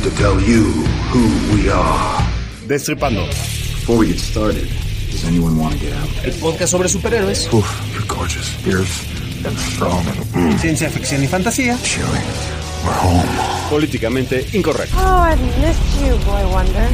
to tell you who we are. Destripando. Before we get started, does anyone want to get out? El podcast sobre superhéroes. Oof, you're gorgeous, fierce, and strong. Ciencia ficción y fantasía. Chilling. We're home. Políticamente incorrecto. Oh, I've missed you, Boy Wonder.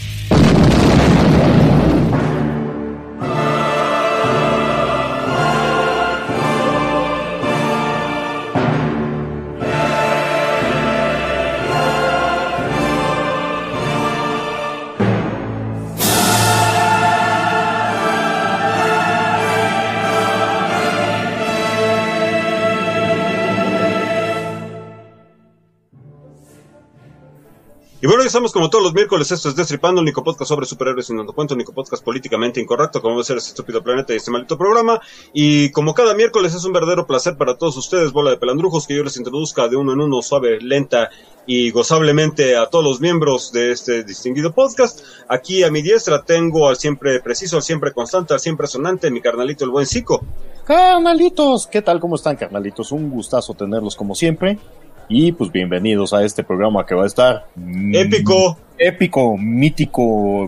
Y bueno, ya estamos como todos los miércoles, esto es Destripando, el único podcast sobre superhéroes sin tanto cuento, el único podcast políticamente incorrecto, como debe ser este estúpido planeta y este maldito programa. Y como cada miércoles es un verdadero placer para todos ustedes, bola de pelandrujos, que yo les introduzca de uno en uno, suave, lenta y gozablemente a todos los miembros de este distinguido podcast. Aquí a mi diestra tengo al siempre preciso, al siempre constante, al siempre sonante, mi carnalito el buen Zico. Carnalitos, ¿qué tal? ¿Cómo están, carnalitos? Un gustazo tenerlos como siempre. Y pues bienvenidos a este programa que va a estar épico, mítico,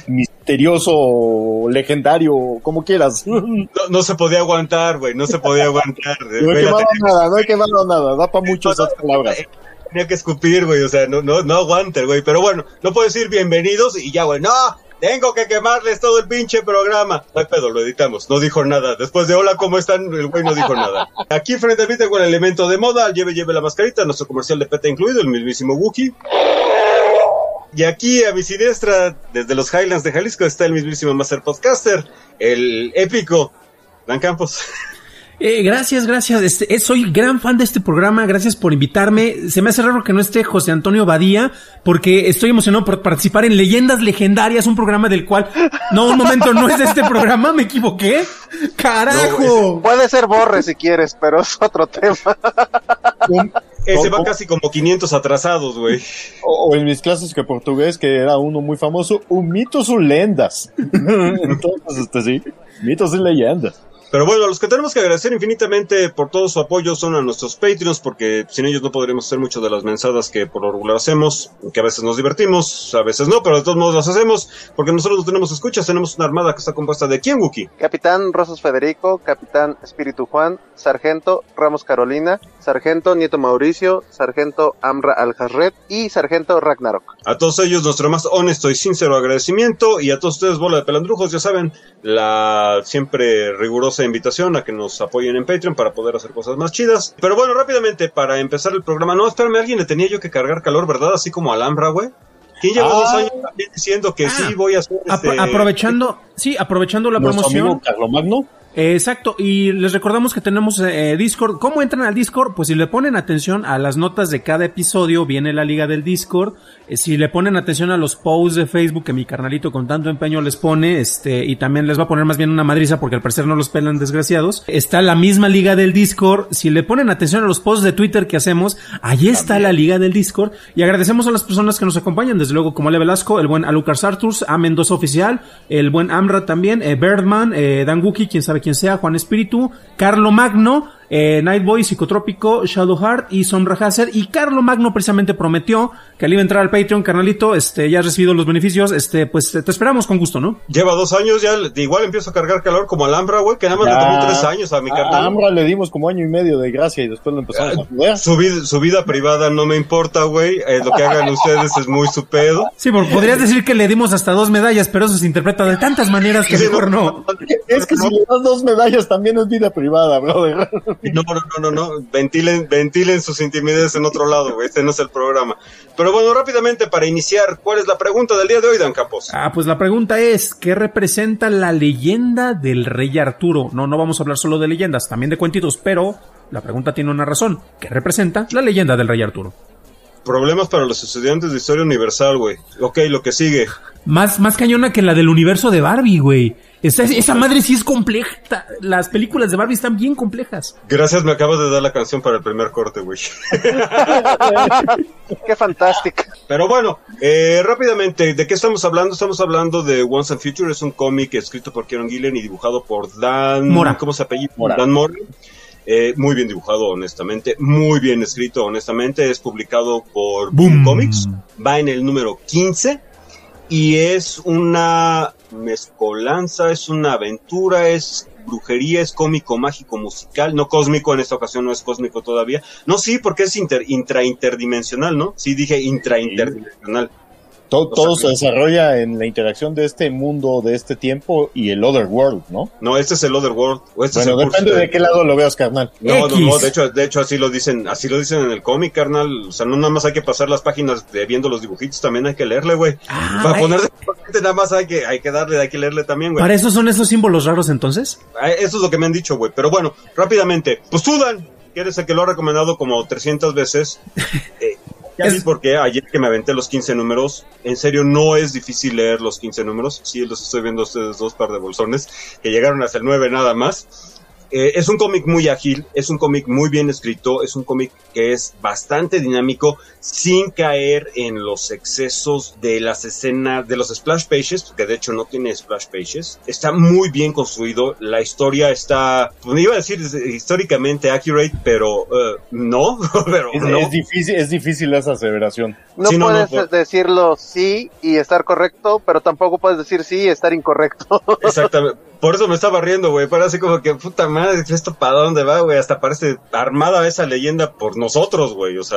misterioso, legendario, como quieras. No se podía aguantar, güey, no se podía aguantar. No hay quemado nada, da para mucho esas palabras. Tenía que escupir, güey, o sea, no aguante, güey, pero bueno, no puedo decir bienvenidos y ya, güey, no, tengo que quemarles todo el pinche programa. No hay pedo, lo editamos, no dijo nada. Después de hola, ¿cómo están? El güey no dijo nada. Aquí frente a mí tengo el elemento de moda, lleve la mascarita, nuestro comercial de PETA incluido, el mismísimo Wookie. Y aquí a mi siniestra, desde los Highlands de Jalisco, está el mismísimo Master Podcaster, el épico Dan Campos. Gracias. Soy gran fan de este programa. Gracias por invitarme. Se me hace raro que no esté José Antonio Badía, porque estoy emocionado por participar en Leyendas Legendarias, un programa del cual... No, un momento, no es de este programa, me equivoqué. ¡Carajo! No, puede ser Borre si quieres, pero es otro tema. Ese va casi como 500 atrasados, güey. O en mis clases de portugués, que era uno muy famoso, un mitos o lendas. Entonces, sí, mitos y leyendas. Pero bueno, a los que tenemos que agradecer infinitamente por todo su apoyo son a nuestros Patreons, porque sin ellos no podremos hacer mucho de las mensadas que por lo regular hacemos, que a veces nos divertimos, a veces no, pero de todos modos las hacemos, porque nosotros no tenemos escuchas, tenemos una armada que está compuesta de ¿quién, Wookie? Capitán Rosas Federico, Capitán Espíritu Juan, Sargento Ramos Carolina, Sargento Nieto Mauricio, Sargento Amra Aljarret y Sargento Ragnarok. A todos ellos nuestro más honesto y sincero agradecimiento, y a todos ustedes, bola de pelandrujos, ya saben, la siempre rigurosa invitación a que nos apoyen en Patreon para poder hacer cosas más chidas. Pero bueno, rápidamente, para empezar el programa, no, espérame, alguien le tenía yo que cargar calor, ¿verdad? Así como Alhambra, güey. ¿Quién lleva 2 años también diciendo que sí voy a hacer aprovechando la promoción. Amigo Carlomagno. Exacto, y les recordamos que tenemos Discord. ¿Cómo entran al Discord? Pues si le ponen atención a las notas de cada episodio, viene la liga del Discord. Si le ponen atención a los posts de Facebook que mi carnalito con tanto empeño les pone, y también les va a poner más bien una madriza porque al parecer no los pelan, desgraciados. Está la misma liga del Discord. Si le ponen atención a los posts de Twitter que hacemos, allí está la liga del Discord. Y agradecemos a las personas que nos acompañan, desde luego como Ale Velasco, el buen Alucard Sarturs, A Mendoza Oficial, el buen Amra también, Birdman, Dan Wookie, quién sabe quién sea, Juan Espíritu, Carlo Magno, Nightboy, Psicotrópico, Shadowheart y Sombra Hazer. Y Carlo Magno precisamente prometió que al iba a entrar al Patreon, carnalito, ya has recibido los beneficios, pues te esperamos con gusto, ¿no? Lleva 2 años, ya igual empiezo a cargar calor como Alhambra, güey, que nada más le tomó 3 años a mi carnal. A Alhambra le dimos como 1 año y medio de gracia y después lo empezamos a jugar. Su vida privada no me importa, güey, lo que hagan ustedes es muy su pedo. Sí, porque podrías decir que le dimos hasta 2 medallas, pero eso se interpreta de tantas maneras que mejor no. Es que si le das 2 medallas también es vida privada, brother. No, ventilen sus intimidades en otro lado, güey, este no es el programa. Pero bueno, rápidamente para iniciar, ¿cuál es la pregunta del día de hoy, Dan Campos? Pues la pregunta es, ¿qué representa la leyenda del Rey Arturo? No vamos a hablar solo de leyendas, también de cuentitos, pero la pregunta tiene una razón. ¿Qué representa la leyenda del Rey Arturo? Problemas para los estudiantes de Historia Universal, güey. Ok, lo que sigue. Más cañona que la del universo de Barbie, güey. Esa madre sí es compleja. Las películas de Barbie están bien complejas. Gracias, me acabas de dar la canción para el primer corte, güey. Qué fantástica. Pero bueno, rápidamente, ¿de qué estamos hablando? Estamos hablando de Once and Future. Es un cómic escrito por Kieron Gillen y dibujado por Dan... Mora. ¿Cómo se apellida? Mora. Dan Mora. Muy bien dibujado, honestamente. Muy bien escrito, honestamente. Es publicado por Boom Comics. Va en el número 15. Y es una mezcolanza, es una aventura, es brujería, es cómico, mágico, musical. No cósmico, en esta ocasión no es cósmico todavía. No, sí, porque es intrainterdimensional, ¿no? Sí, dije intrainterdimensional. Todo se desarrolla en la interacción de este mundo, de este tiempo y el Other World, ¿no? No, este es el Other World. Bueno, depende de qué lado lo veas, carnal. No, de hecho así lo dicen en el cómic, carnal. O sea, no nada más hay que pasar las páginas viendo los dibujitos, también hay que leerle, güey. Para ponerse nada más hay que darle, hay que leerle también, güey. ¿Para eso son esos símbolos raros entonces? Eso es lo que me han dicho, güey. Pero bueno, rápidamente, pues sudan. ¿Quieres que lo ha recomendado como 300 veces? Ya vi por qué, ayer que me aventé los 15 números, en serio no es difícil leer los 15 números, sí los estoy viendo a ustedes dos par de bolsones, que llegaron hasta el 9 nada más. Es un cómic muy ágil, es un cómic muy bien escrito, es un cómic que es bastante dinámico, sin caer en los excesos de las escenas, de los splash pages, porque de hecho no tiene splash pages. Está muy bien construido, la historia está, pues iba a decir históricamente accurate, pero no, pero no. Es difícil esa aseveración. No puedes decirlo sí y estar correcto, pero tampoco puedes decir sí y estar incorrecto. Exactamente. Por eso me estaba riendo, güey. Parece como que, puta madre, ¿esto para dónde va, güey? Hasta parece armada esa leyenda por nosotros, güey. O sea...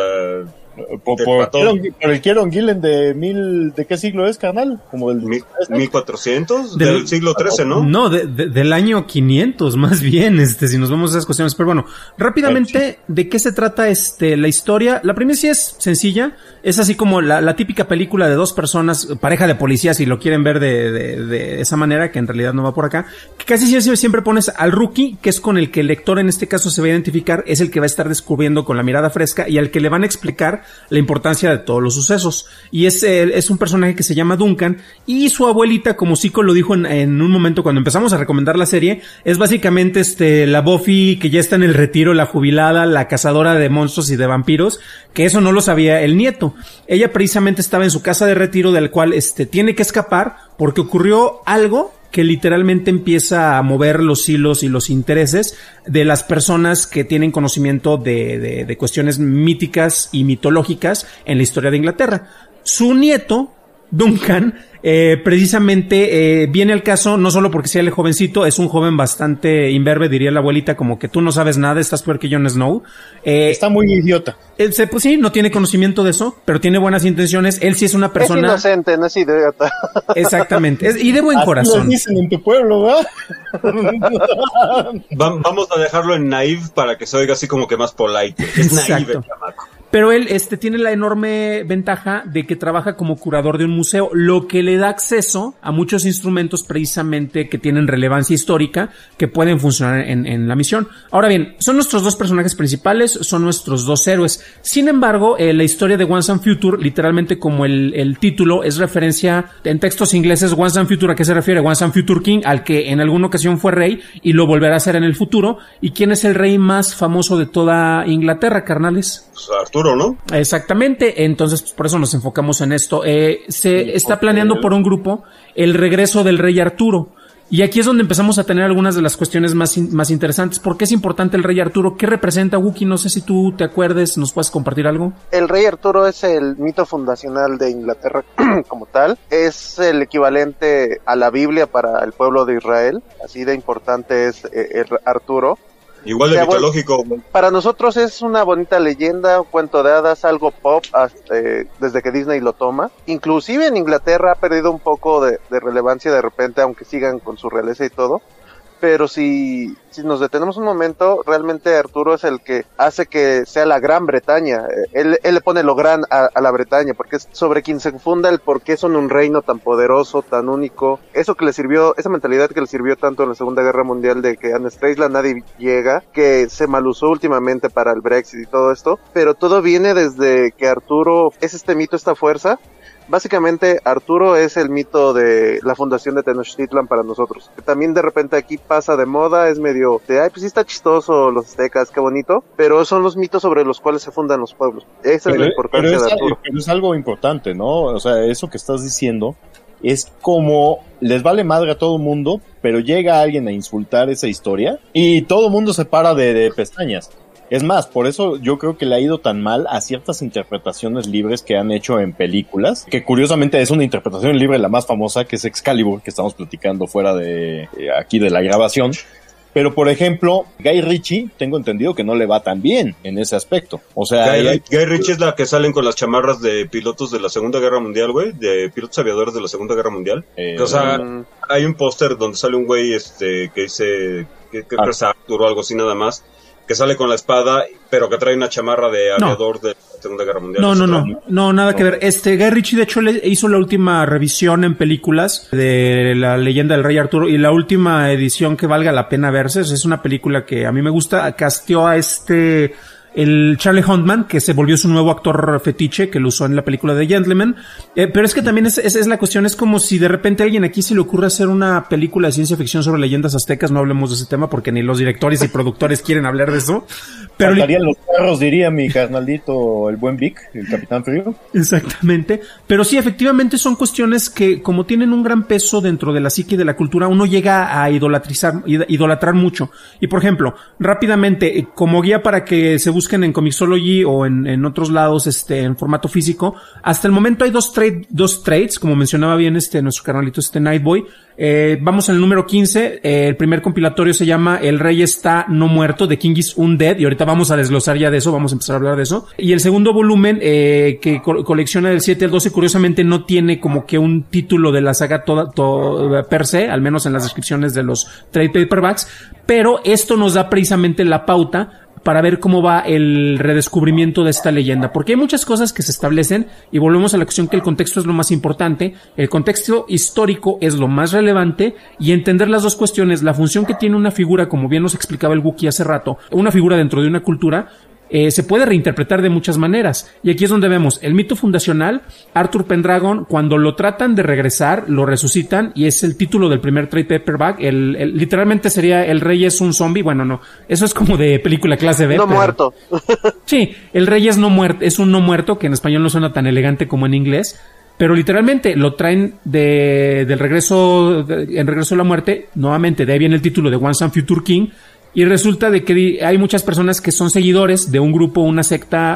Por el Kieron Gillen ¿de qué siglo es, carnal? Como del 1400, del siglo XIII, ¿no? No, del año 500, más bien, si nos vamos a esas cuestiones. Pero bueno, rápidamente, ¿de qué se trata la historia? La premisa es sencilla, es así como la típica película de dos personas, pareja de policías, si lo quieren ver de esa manera, que en realidad no va por acá, que casi siempre pones al rookie, que es con el que el lector en este caso se va a identificar, es el que va a estar descubriendo con la mirada fresca y al que le van a explicar la importancia de todos los sucesos. Y es un personaje que se llama Duncan, y su abuelita, como Zico lo dijo en un momento cuando empezamos a recomendar la serie, es básicamente la Buffy que ya está en el retiro, la jubilada, la cazadora de monstruos y de vampiros, que eso no lo sabía el nieto. Ella precisamente estaba en su casa de retiro, del cual tiene que escapar porque ocurrió algo que literalmente empieza a mover los hilos y los intereses de las personas que tienen conocimiento de cuestiones míticas y mitológicas en la historia de Inglaterra. Su nieto, Duncan, precisamente viene al caso no solo porque sea el jovencito, es un joven bastante imberbe, diría la abuelita, como que tú no sabes nada, estás peor que Jon Snow. Está muy idiota. Pues sí, no tiene conocimiento de eso, pero tiene buenas intenciones. Él sí es una persona... Es inocente, no es idiota. Exactamente, y de buen corazón. Lo dicen en tu pueblo, ¿verdad? Vamos a dejarlo en naive para que se oiga así como que más polite. Es naive el chamaco. Pero él tiene la enorme ventaja de que trabaja como curador de un museo, lo que le da acceso a muchos instrumentos precisamente que tienen relevancia histórica, que pueden funcionar en la misión. Ahora bien, son nuestros dos personajes principales, son nuestros dos héroes. Sin embargo, la historia de Once and Future, literalmente como el título, es referencia en textos ingleses. Once and Future, ¿a qué se refiere? Once and Future King, al que en alguna ocasión fue rey y lo volverá a ser en el futuro. ¿Y quién es el rey más famoso de toda Inglaterra, carnales? Pues Arturo, ¿no? Exactamente, entonces pues, por eso nos enfocamos en esto. Se está planeando por un grupo el regreso del rey Arturo. Y aquí es donde empezamos a tener algunas de las cuestiones más interesantes. ¿Por qué es importante el rey Arturo? ¿Qué representa, Wookie? No sé si tú te acuerdes, ¿nos puedes compartir algo? El rey Arturo es el mito fundacional de Inglaterra como tal. Es el equivalente a la Biblia para el pueblo de Israel. Así de importante es Arturo. Igual de mitológico. Para nosotros es una bonita leyenda, un cuento de hadas, algo pop desde que Disney lo toma. Inclusive en Inglaterra ha perdido un poco de relevancia de repente, aunque sigan con su realeza y todo. Pero si nos detenemos un momento, realmente Arturo es el que hace que sea la Gran Bretaña. Él le pone lo gran a la Bretaña, porque es sobre quien se funda el por qué son un reino tan poderoso, tan único. Eso que le sirvió, esa mentalidad que le sirvió tanto en la Segunda Guerra Mundial de que a nuestra isla nadie llega, que se malusó últimamente para el Brexit y todo esto. Pero todo viene desde que Arturo es este mito, esta fuerza. Básicamente Arturo es el mito de la fundación de Tenochtitlan para nosotros, que también de repente aquí pasa de moda, es medio de, ay, pues sí está chistoso los aztecas, qué bonito, pero son los mitos sobre los cuales se fundan los pueblos. Esa es la importancia de Arturo. Pero es algo importante, ¿no? O sea, eso que estás diciendo es como les vale madre a todo el mundo, pero llega alguien a insultar esa historia y todo el mundo se para de pestañas. Es más, por eso yo creo que le ha ido tan mal a ciertas interpretaciones libres que han hecho en películas, que curiosamente es una interpretación libre la más famosa, que es Excalibur, que estamos platicando fuera de aquí de la grabación. Pero, por ejemplo, Guy Ritchie, tengo entendido que no le va tan bien en ese aspecto. O sea, Guy Ritchie es la que salen con las chamarras de pilotos de la Segunda Guerra Mundial, güey, de pilotos aviadores de la Segunda Guerra Mundial. O sea, hay un póster donde sale un güey que dice que es Arthur o algo así nada más, que sale con la espada, pero que trae una chamarra de aviador de la Segunda Guerra Mundial. No, nada que ver. Guy Ritchie, de hecho, hizo la última revisión en películas de la leyenda del Rey Arturo, y la última edición que valga la pena verse. Es una película que a mí me gusta. Casteó a el Charlie Hunnam, que se volvió su nuevo actor fetiche, que lo usó en la película de Gentleman. Pero es que también es la cuestión, es como si de repente a alguien aquí se le ocurre hacer una película de ciencia ficción sobre leyendas aztecas. No hablemos de ese tema porque ni los directores y productores quieren hablar de eso. Pero faltarían los perros, diría mi carnalito, el buen Vic, el Capitán Frío. Exactamente. Pero sí, efectivamente son cuestiones que, como tienen un gran peso dentro de la psique y de la cultura, uno llega a idolatrar mucho. Y por ejemplo, rápidamente, como guía para que se busquen en Comixology o en otros lados, en formato físico, hasta el momento hay dos trades, como mencionaba bien nuestro carnalito, Nightboy. Vamos en el número 15, el primer compilatorio se llama El Rey está no muerto, The King is Undead, y ahorita vamos a desglosar ya de eso, vamos a empezar a hablar de eso. Y el segundo volumen, que colecciona del 7 al 12, curiosamente no tiene como que un título de la saga toda per se, al menos en las descripciones de los trade paperbacks, pero esto nos da precisamente la pauta para ver cómo va el redescubrimiento de esta leyenda, porque hay muchas cosas que se establecen, y volvemos a la cuestión que el contexto es lo más importante, el contexto histórico es lo más relevante, y entender las dos cuestiones, la función que tiene una figura, como bien nos explicaba el Wookiee hace rato, una figura dentro de una cultura, se puede reinterpretar de muchas maneras, y aquí es donde vemos el mito fundacional. Arthur Pendragon, cuando lo tratan de regresar, lo resucitan, y es el título del primer trade paperback. Literalmente sería El Rey es un zombie. Bueno, no, eso es como de película clase B. No muerto. Sí, El Rey es un no muerto, que en español no suena tan elegante como en inglés. Pero literalmente lo traen en Regreso a la Muerte, nuevamente, de ahí viene el título de Once and Future King. Y resulta de que hay muchas personas que son seguidores de un grupo, una secta,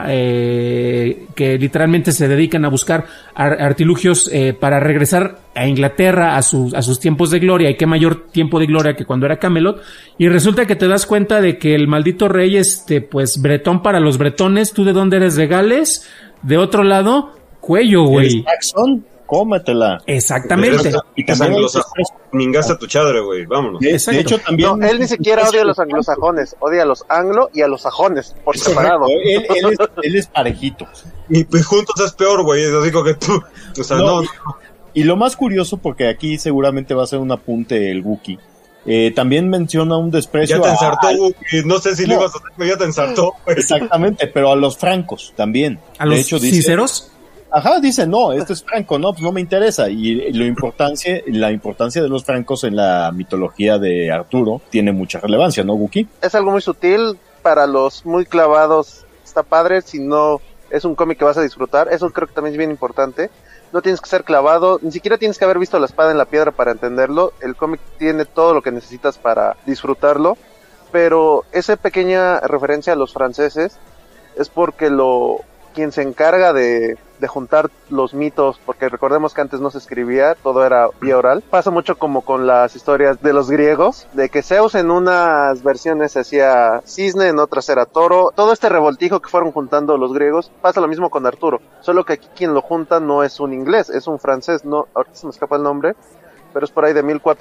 que literalmente se dedican a buscar artilugios para regresar a Inglaterra a sus tiempos de gloria. Y qué mayor tiempo de gloria que cuando era Camelot. Y resulta que te das cuenta de que el maldito rey, pues bretón para los bretones. ¿Tú de dónde eres? ¿De Gales? De otro lado, cuello, güey. Saxon, cómetela. Exactamente. Y te mingaste a tu chadre, güey, vámonos. De hecho, también... No, él ni siquiera odia a los anglosajones, odia a los anglo y a los sajones, por separado. Él es parejito. Y pues juntos es peor, güey, eso digo que tú... O sea, no. Y lo más curioso, porque aquí seguramente va a ser un apunte el Wookiee, también menciona un desprecio. Ya te ensartó, Wookiee, no sé si lo ibas a hacer, pero ya te ensartó. Güey. Exactamente, pero a los francos también. ¿A los sinceros? Ajá, dice, no, este es franco, no, pues no me interesa. Y la importancia de los francos en la mitología de Arturo tiene mucha relevancia, ¿no, Wookiee? Es algo muy sutil, para los muy clavados está padre, si no es un cómic que vas a disfrutar, eso creo que también es bien importante. No tienes que ser clavado, ni siquiera tienes que haber visto La Espada en la Piedra para entenderlo, el cómic tiene todo lo que necesitas para disfrutarlo, pero esa pequeña referencia a los franceses es porque quien se encarga de juntar los mitos, porque recordemos que antes no se escribía, todo era vía oral. Pasa mucho como con las historias de los griegos, de que Zeus en unas versiones hacía cisne, en otras era toro. Todo este revoltijo que fueron juntando los griegos, pasa lo mismo con Arturo, solo que aquí quien lo junta no es un inglés, es un francés, no, ahorita se me escapa el nombre, pero es por ahí de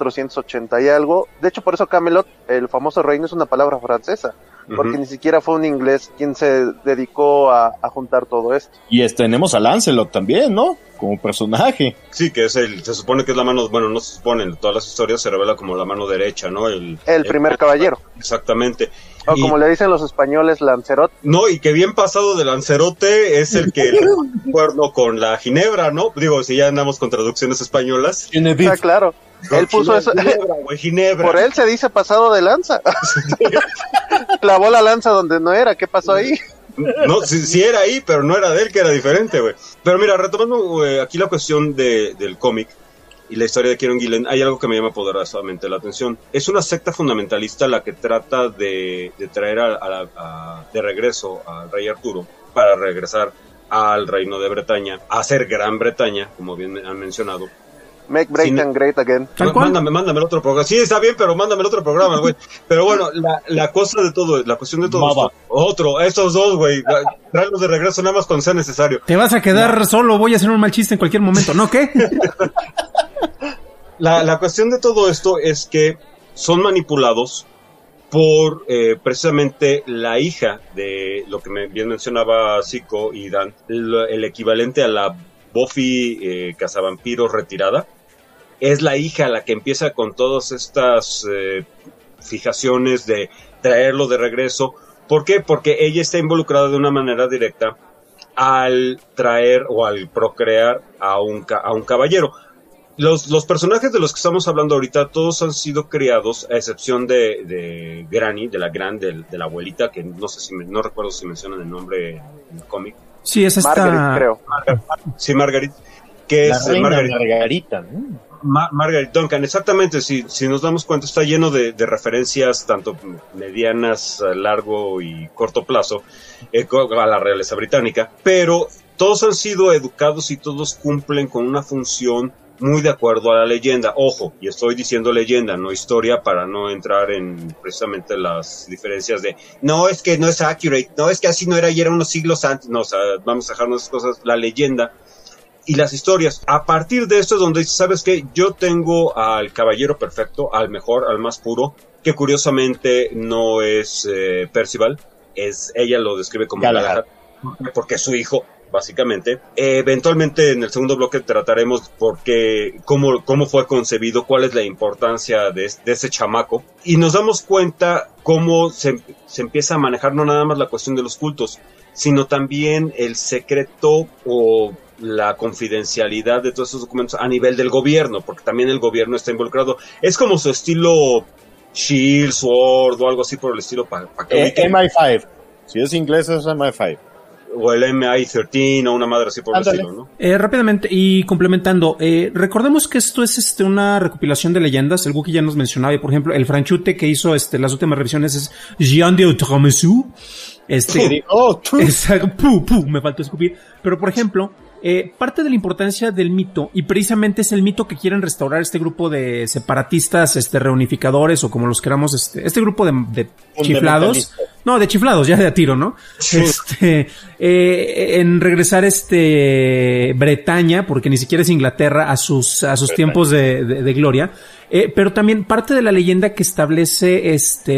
1480 y algo. De hecho, por eso Camelot, el famoso reino, es una palabra francesa, porque ni siquiera fue un inglés quien se dedicó a juntar todo esto. Y tenemos a Lancelot también, ¿no? Como personaje. Sí, que se supone que es la mano, bueno, no se supone, en todas las historias se revela como la mano derecha, ¿no? El primer caballero. Exactamente. O como le dicen los españoles, Lancerot. No, y que bien pasado de Lancerote es el que le acuerdo con la Ginebra, ¿no? Digo, si ya andamos con traducciones españolas. Ah, claro. No, él puso eso. Ginebra. Por él se dice pasado de lanza. Clavó la lanza donde no era. ¿Qué pasó ahí? No, sí era ahí, pero no era de él, que era diferente, güey. Pero mira, retomando aquí la cuestión del cómic, y la historia de Kieron Gillen, hay algo que me llama poderosamente la atención. Es una secta fundamentalista la que trata de traer de regreso al rey Arturo para regresar al reino de Bretaña, a ser Gran Bretaña, como bien han mencionado. Make Britain great again. Mándame el otro programa. Sí, está bien, pero mándame el otro programa, güey. Pero bueno, la cosa de todo, la cuestión de todo esto, estos dos, güey, tráelos de regreso nada más cuando sea necesario. Te vas a quedar solo, voy a hacer un mal chiste en cualquier momento, ¿no? ¿Qué? La cuestión de todo esto es que son manipulados por precisamente la hija de lo que bien mencionaba Zico y Dan, el equivalente a la Buffy cazavampiros retirada. Es la hija la que empieza con todas estas fijaciones de traerlo de regreso. ¿Por qué? Porque ella está involucrada de una manera directa al traer o al procrear a un caballero. Los personajes de los que estamos hablando ahorita, todos han sido creados, a excepción de Granny, de la abuelita, que no recuerdo si mencionan el nombre en el cómic. Sí, es esta... Margaret, creo. Sí, Margaret. Que la es reina Margarita, ¿no? Margaret Duncan, exactamente. Si nos damos cuenta, está lleno de referencias, tanto medianas, a largo y corto plazo, a la realeza británica, pero todos han sido educados y todos cumplen con una función muy de acuerdo a la leyenda. Ojo, y estoy diciendo leyenda, no historia, para no entrar en precisamente las diferencias de no, es que no es accurate, no, es que así no era y era unos siglos antes. No, o sea, vamos a dejarnos esas cosas, la leyenda y las historias. A partir de esto es donde, ¿sabes qué? Yo tengo al caballero perfecto, al mejor, al más puro, que curiosamente no es Percival, ella lo describe como Galahad, porque es su hijo, básicamente. Eventualmente en el segundo bloque trataremos cómo fue concebido, cuál es la importancia de ese chamaco, y nos damos cuenta cómo se empieza a manejar no nada más la cuestión de los cultos, sino también el secreto o la confidencialidad de todos esos documentos a nivel del gobierno, porque también el gobierno está involucrado. Es como su estilo Shield, Sword o algo así por el estilo para que MI5. Si es inglés es MI5. O el MI13 o una madre así por el estilo, ¿no? Rápidamente y complementando, recordemos que esto es una recopilación de leyendas. El Wookiee ya nos mencionaba, y por ejemplo, el franchute que hizo las últimas revisiones es Jean de Outremesu. Me faltó escupir. Pero por ejemplo, parte de la importancia del mito, y precisamente es el mito que quieren restaurar este grupo de separatistas, reunificadores, o como los queramos, este grupo de chiflados. No, de chiflados, ya de a tiro, ¿no? Sí. En regresar Bretaña, porque ni siquiera es Inglaterra, a sus tiempos de gloria. Pero también parte de la leyenda que establece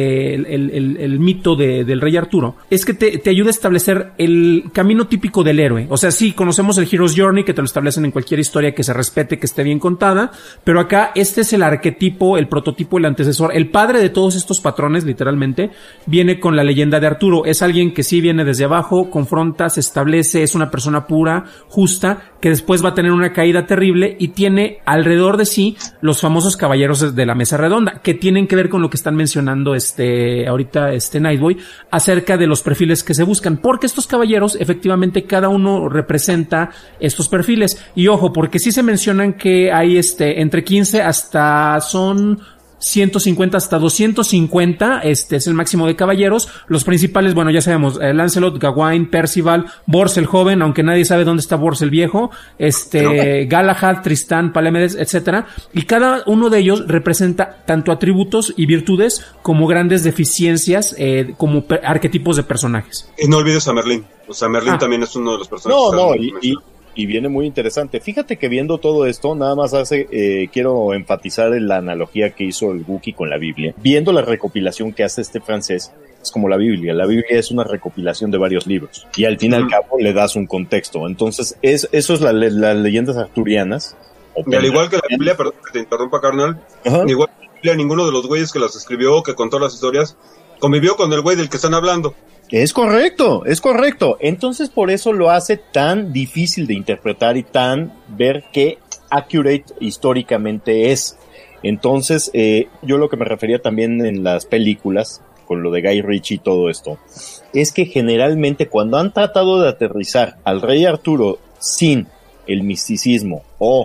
el mito del rey Arturo es que te ayuda a establecer el camino típico del héroe. O sea, sí, conocemos el Hero's Journey, que te lo establecen en cualquier historia que se respete, que esté bien contada, pero acá este es el arquetipo, el prototipo, el antecesor, el padre de todos estos patrones, literalmente, viene con la leyenda de Arturo. Es alguien que sí viene desde abajo, confronta, se establece, es una persona pura, justa, que después va a tener una caída terrible y tiene alrededor de sí los famosos caballeros de la mesa redonda, que tienen que ver con lo que están mencionando ahorita Nightboy, acerca de los perfiles que se buscan, porque estos caballeros, efectivamente, cada uno representa estos perfiles. Y ojo, porque sí se mencionan que hay entre 15 hasta son 150 hasta 250, es el máximo de caballeros. Los principales, bueno, ya sabemos, Lancelot, Gawain, Percival, Bors el joven, aunque nadie sabe dónde está Bors el viejo, Galahad, Tristán, Palémedes, etcétera. Y cada uno de ellos representa tanto atributos y virtudes como grandes deficiencias, como arquetipos de personajes. Y no olvides a Merlín. O sea, Merlín también es uno de los personajes. Y viene muy interesante. Fíjate que viendo todo esto, nada más quiero enfatizar en la analogía que hizo el Wookiee con la Biblia. Viendo la recopilación que hace este francés, es como la Biblia. La Biblia es una recopilación de varios libros. Y al fin y al cabo le das un contexto. Entonces, eso es las leyendas arturianas. Y al igual que la Biblia, perdón que te interrumpa, carnal, igual que la Biblia, ninguno de los güeyes que las escribió, que contó las historias, convivió con el güey del que están hablando. Es correcto. Entonces por eso lo hace tan difícil de interpretar y ver qué accurate históricamente es. Entonces, yo lo que me refería también en las películas, con lo de Guy Ritchie y todo esto, es que generalmente cuando han tratado de aterrizar al rey Arturo sin el misticismo o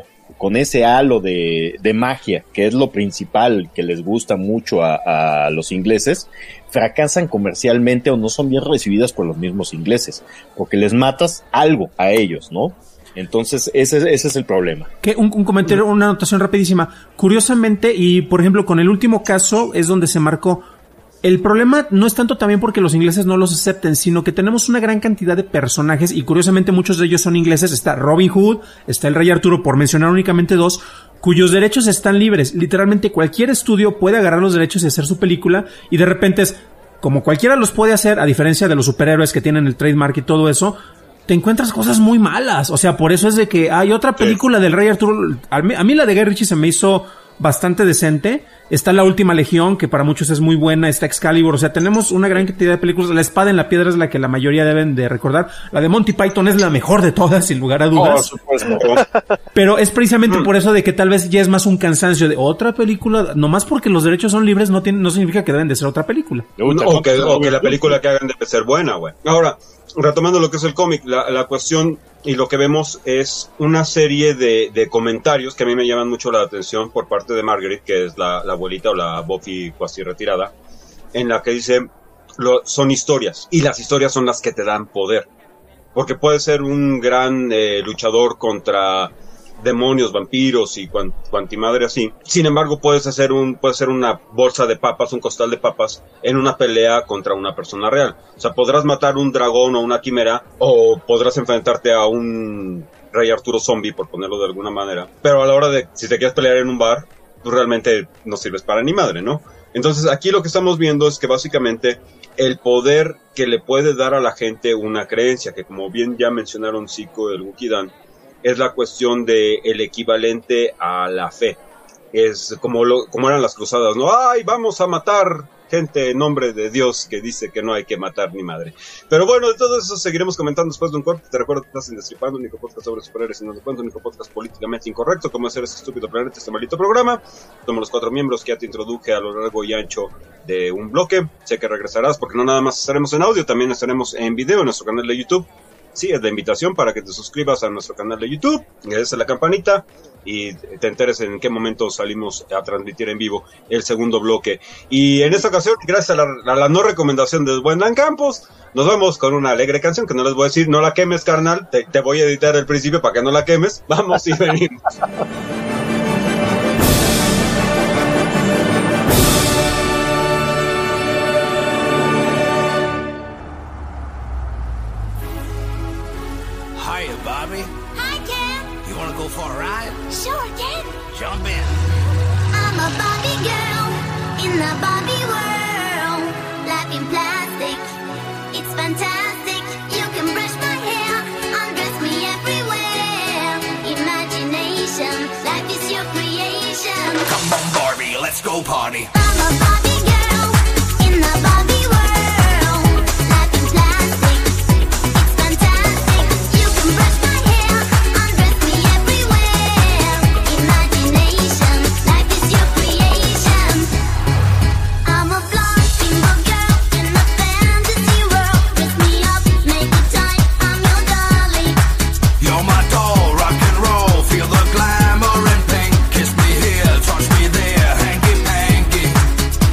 con ese halo de magia, que es lo principal que les gusta mucho a los ingleses, fracasan comercialmente o no son bien recibidas por los mismos ingleses, porque les matas algo a ellos, ¿no? Entonces, ese es el problema. Que un comentario, una anotación rapidísima. Curiosamente, y por ejemplo, con el último caso es donde se marcó. El problema no es tanto también porque los ingleses no los acepten, sino que tenemos una gran cantidad de personajes y curiosamente muchos de ellos son ingleses. Está Robin Hood, está el Rey Arturo, por mencionar únicamente dos, cuyos derechos están libres. Literalmente cualquier estudio puede agarrar los derechos y hacer su película y de repente es, como cualquiera los puede hacer, a diferencia de los superhéroes que tienen el trademark y todo eso, te encuentras cosas muy malas. O sea, por eso es de que hay otra película del Rey Arturo. A mí la de Guy Ritchie se me hizo bastante decente. Está La Última Legión, que para muchos es muy buena. Está Excalibur. O sea, tenemos una gran cantidad de películas. La Espada en la Piedra es la que la mayoría deben de recordar. La de Monty Python es la mejor de todas, sin lugar a dudas. Por supuesto. Pero es precisamente por eso de que tal vez ya es más un cansancio de otra película. Nomás porque los derechos son libres no significa que deben de ser otra película. O que la película que hagan debe ser buena, güey. Ahora, retomando lo que es el cómic, la cuestión y lo que vemos es una serie de comentarios que a mí me llaman mucho la atención por parte de Margaret, que es la abuelita o la Buffy cuasi retirada, en la que dice, son historias, y las historias son las que te dan poder. Porque puede ser un gran luchador contra demonios, vampiros y cuantimadre así. Sin embargo, puede ser una bolsa de papas, un costal de papas en una pelea contra una persona real. O sea, podrás matar un dragón o una quimera, o podrás enfrentarte a un Rey Arturo zombie, por ponerlo de alguna manera. Pero a la hora de, si te quieres pelear en un bar, tú realmente no sirves para ni madre, ¿no? Entonces, aquí lo que estamos viendo es que básicamente el poder que le puede dar a la gente una creencia, que como bien ya mencionaron Zico, el Wookiee, es la cuestión de el equivalente a la fe. Es como eran las cruzadas, ¿no? ¡Ay, vamos a matar gente en nombre de Dios que dice que no hay que matar ni madre! Pero bueno, de todo eso seguiremos comentando después de un corte. Te recuerdo que estás en Destripando, único podcast sobre superhéroes y no te cuento, único podcast políticamente incorrecto, como hacer ese estúpido planeta, este maldito programa. Somos los 4 miembros que ya te introduje a lo largo y ancho de un bloque. Sé que regresarás porque no nada más estaremos en audio, también estaremos en video en nuestro canal de YouTube. Sí, es la invitación para que te suscribas a nuestro canal de YouTube, le des a la campanita y te enteres en qué momento salimos a transmitir en vivo el segundo bloque. Y en esta ocasión, gracias a la no recomendación de Buendan Campos, nos vamos con una alegre canción que no les voy a decir, no la quemes, carnal, te voy a editar el principio para que no la quemes. Vamos y venimos. Hiya, Bobby. Hi, Ken. You wanna go for a ride? Sure, Ken. Jump in. I'm a Barbie girl in the Barbie world. Life in plastic, it's fantastic. You can brush my hair, undress me everywhere. Imagination, life is your creation. Come on, Barbie, let's go party. I'm a Barbie girl in the Barbie world. Life in plastic, it's fantastic. You can brush my hair, undress me everywhere. Imagination, life is your creation. I'm a blonde single girl in a fantasy world. Dress me up, make it tight, I'm your dolly. You're my doll, rock and roll. Feel the glamour and pink. Kiss me here, touch me there, hanky panky.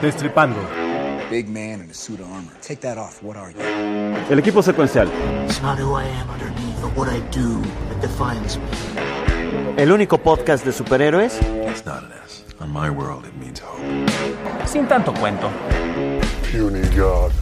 Destripando. Big man in a suit of armor. Take that off. What are you? El equipo secuencial. It's not who I am underneath, but what I do that defines me. El único podcast de superhéroes It's not an S. On my world, it means hope. Sin tanto cuento. Puny God.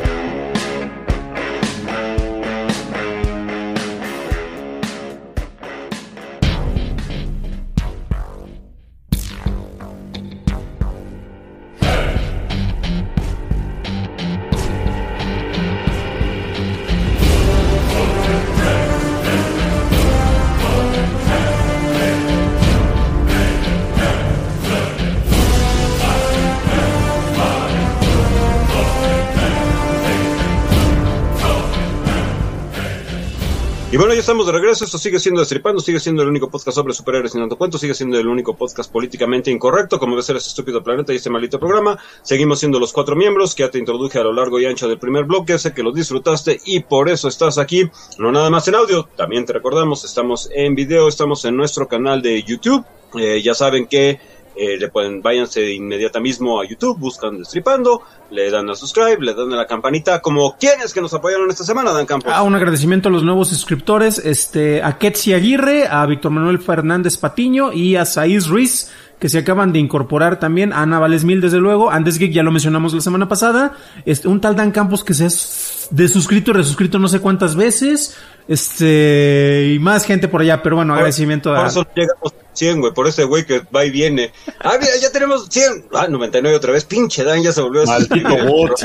Y bueno, ya estamos de regreso. Esto sigue siendo Destripando, sigue siendo el único podcast sobre superhéroes sin tanto cuento, sigue siendo el único podcast políticamente incorrecto, como debe ser este estúpido planeta y este maldito programa. Seguimos siendo los 4 miembros que ya te introduje a lo largo y ancho del primer bloque. Sé que lo disfrutaste y por eso estás aquí. No nada más en audio, también te recordamos, estamos en video, estamos en nuestro canal de YouTube. Ya saben que váyanse inmediata mismo a YouTube, buscan Destripando, le dan a subscribe, le dan a la campanita, como quienes que nos apoyaron esta semana, Dan Campos. Un agradecimiento a los nuevos suscriptores, a Ketsi Aguirre, a Víctor Manuel Fernández Patiño y a Saiz Ruiz, que se acaban de incorporar también, a Ana Valesmil, desde luego, Andes Geek, ya lo mencionamos la semana pasada, un tal Dan Campos que se ha desuscrito y resuscrito no sé cuántas veces, y más gente por allá, pero bueno, agradecimiento por eso llegamos a 100, güey, por ese güey que va y viene. Mira, ya tenemos 100. 99 otra vez, pinche Dan, ya se volvió a Maldito bot.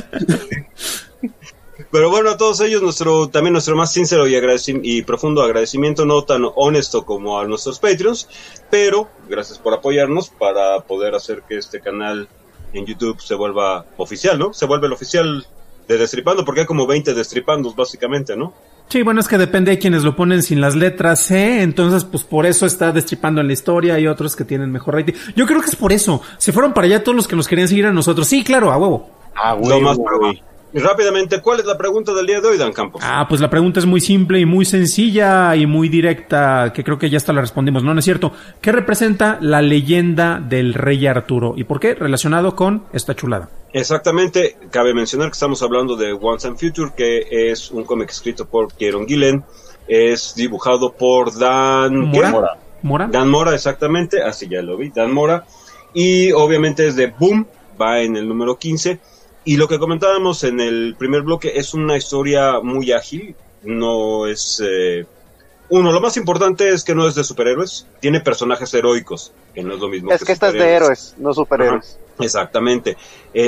Pero bueno, a todos ellos, nuestro más sincero y profundo agradecimiento, no tan honesto como a nuestros Patreons, pero gracias por apoyarnos para poder hacer que este canal en YouTube se vuelva oficial, ¿no? Se vuelve el oficial de Destripando, porque hay como 20 Destripandos, básicamente, ¿no? Sí, bueno, es que depende de quienes lo ponen sin las letras C, entonces pues por eso está Destripando en la historia, y otros que tienen mejor rating. Yo creo que es por eso, se fueron para allá todos los que nos querían seguir a nosotros. Sí, claro, a huevo. Lo más probable. Y rápidamente, ¿cuál es la pregunta del día de hoy, Dan Campos? Pues la pregunta es muy simple y muy sencilla y muy directa, que creo que ya hasta la respondimos. No es cierto. ¿Qué representa la leyenda del Rey Arturo? ¿Y por qué? Relacionado con esta chulada. Exactamente. Cabe mencionar que estamos hablando de Once and Future, que es un cómic escrito por Kieron Gillen. Es dibujado por Dan... Mora. Dan Mora, exactamente. Así ya lo vi, Dan Mora. Y obviamente es de Boom, va en el número 15. Y lo que comentábamos en el primer bloque es una historia muy ágil, no es... lo más importante es que no es de superhéroes, tiene personajes heroicos, que no es lo mismo. Es que esta es de héroes, no superhéroes. Ajá, exactamente.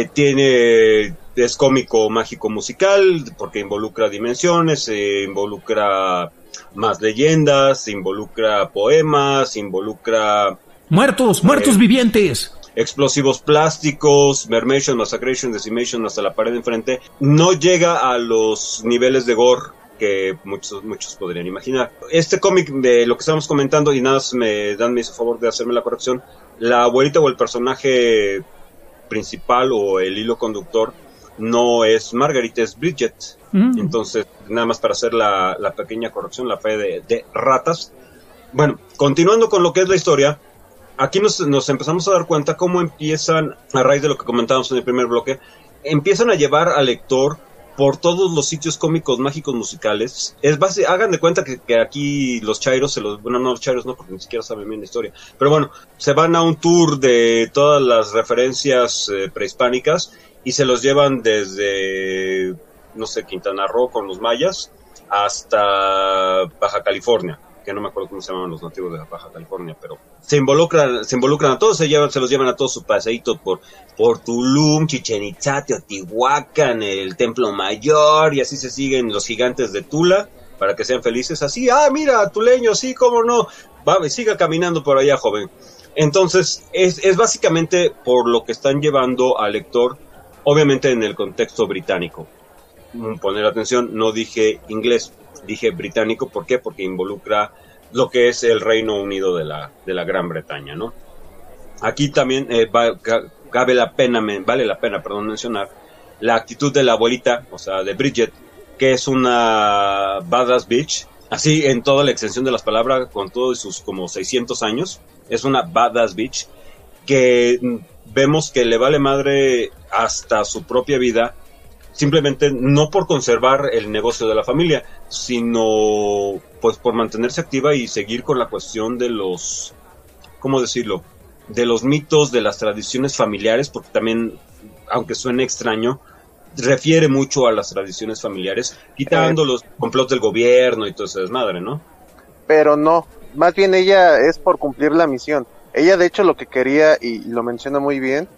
Es cómico, mágico, musical, porque involucra dimensiones, involucra más leyendas, involucra poemas, involucra... ¡Muertos vivientes! Explosivos plásticos, Mermation, Massacration, Decimation, hasta la pared de enfrente. No llega a los niveles de gore que muchos podrían imaginar. Este cómic de lo que estábamos comentando, y nada, me hizo favor de hacerme la corrección, la abuelita o el personaje principal o el hilo conductor no es Margaret, es Bridget. Entonces, nada más para hacer la pequeña corrección, la fe de ratas. Bueno, continuando con lo que es la historia, aquí nos empezamos a dar cuenta cómo empiezan, a raíz de lo que comentábamos en el primer bloque, empiezan a llevar al lector por todos los sitios cómicos, mágicos, musicales. Hagan de cuenta que aquí los chairos no los chairos no, porque ni siquiera saben bien la historia, pero bueno, se van a un tour de todas las referencias prehispánicas y se los llevan desde, no sé, Quintana Roo con los mayas hasta Baja California, que no me acuerdo cómo se llaman los nativos de Baja California, pero se involucran a todos, se los llevan a todos su paseíto por Tulum, Chichén Itzá, Teotihuacán, el Templo Mayor, y así se siguen los gigantes de Tula, para que sean felices, así, mira, tuleño, sí, cómo no, siga caminando por allá, joven. Entonces, es básicamente por lo que están llevando al lector, obviamente en el contexto británico. Poner atención, no dije inglés, dije británico. ¿Por qué? Porque involucra lo que es el Reino Unido de la Gran Bretaña, ¿no? Aquí también vale la pena mencionar la actitud de la abuelita, o sea, de Bridget, que es una badass bitch, así en toda la extensión de las palabras, con todos sus como 600 años, es una badass bitch que vemos que le vale madre hasta su propia vida, simplemente no por conservar el negocio de la familia, sino pues por mantenerse activa y seguir con la cuestión de los, ¿cómo decirlo?, de los mitos, de las tradiciones familiares, porque también, aunque suene extraño, refiere mucho a las tradiciones familiares, quitando los complots del gobierno y todo ese desmadre, ¿no? Pero no, más bien ella es por cumplir la misión. Ella de hecho lo que quería, y lo menciona muy bien,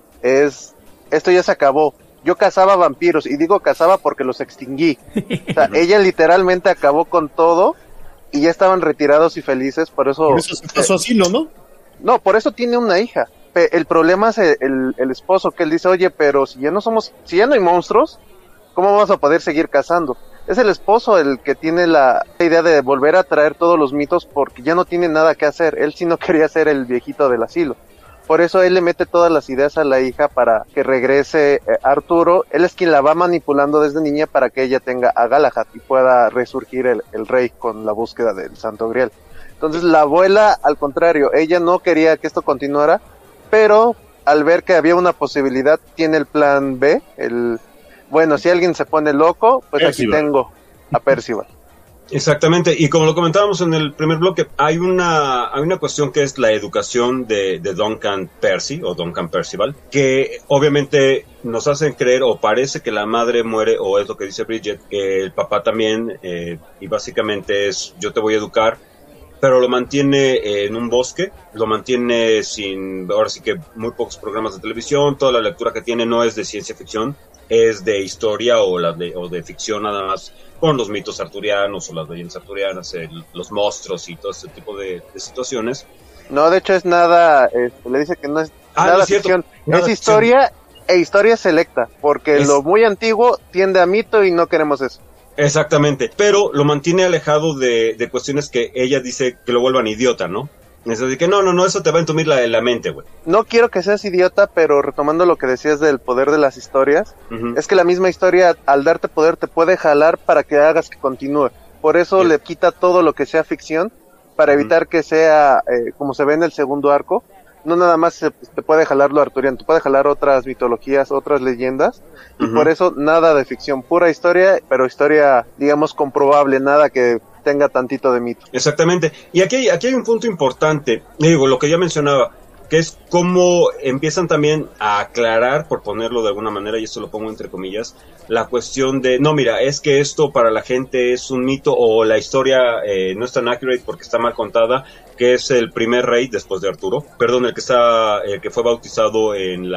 es, esto ya se acabó. Yo cazaba vampiros, y digo cazaba porque los extinguí. O sea, ella literalmente acabó con todo, y ya estaban retirados y felices, por eso... Por eso se pasó asilo, ¿no? No, por eso tiene una hija. El problema es el esposo, que él dice, oye, pero si ya no hay monstruos, ¿cómo vamos a poder seguir cazando? Es el esposo el que tiene la idea de volver a traer todos los mitos porque ya no tiene nada que hacer. Él sí no quería ser el viejito del asilo. Por eso él le mete todas las ideas a la hija para que regrese Arturo. Él es quien la va manipulando desde niña para que ella tenga a Galahad y pueda resurgir el rey con la búsqueda del Santo Grial. Entonces la abuela, al contrario, ella no quería que esto continuara, pero al ver que había una posibilidad, tiene el plan B, bueno, si alguien se pone loco, pues Percival. Aquí tengo a Percival. Exactamente, y como lo comentábamos en el primer bloque, hay una cuestión que es la educación de Duncan Percy, o Duncan Percival, que obviamente nos hacen creer, o parece que la madre muere, o es lo que dice Bridget, que el papá también, y básicamente es, yo te voy a educar, pero lo mantiene en un bosque, lo mantiene sin, ahora sí que muy pocos programas de televisión, toda la lectura que tiene no es de ciencia ficción, es de historia o de ficción nada más, con los mitos arturianos o las leyendas arturianas, los monstruos y todo este tipo de situaciones. No, de hecho es nada, le dice que no es nada no ficción, nada es historia e historia selecta, porque lo muy antiguo tiende a mito y no queremos eso. Exactamente, pero lo mantiene alejado de cuestiones que ella dice que lo vuelvan idiota, ¿no? Es decir, que no, eso te va a entumir la mente, güey. No quiero que seas idiota, pero retomando lo que decías del poder de las historias, es que la misma historia, al darte poder, te puede jalar para que hagas que continúe. Por eso le quita todo lo que sea ficción, para evitar que sea, como se ve en el segundo arco, no nada más te puede jalar lo arturiano, te puede jalar otras mitologías, otras leyendas, y por eso nada de ficción, pura historia, pero historia, digamos, comprobable, nada que tenga tantito de mito. Exactamente, y aquí hay un punto importante, digo, lo que ya mencionaba, que es cómo empiezan también a aclarar, por ponerlo de alguna manera, y esto lo pongo entre comillas, la cuestión de, no, mira, es que esto para la gente es un mito, o la historia no es tan accurate porque está mal contada, que es el primer rey después de Arturo, perdón, el que fue bautizado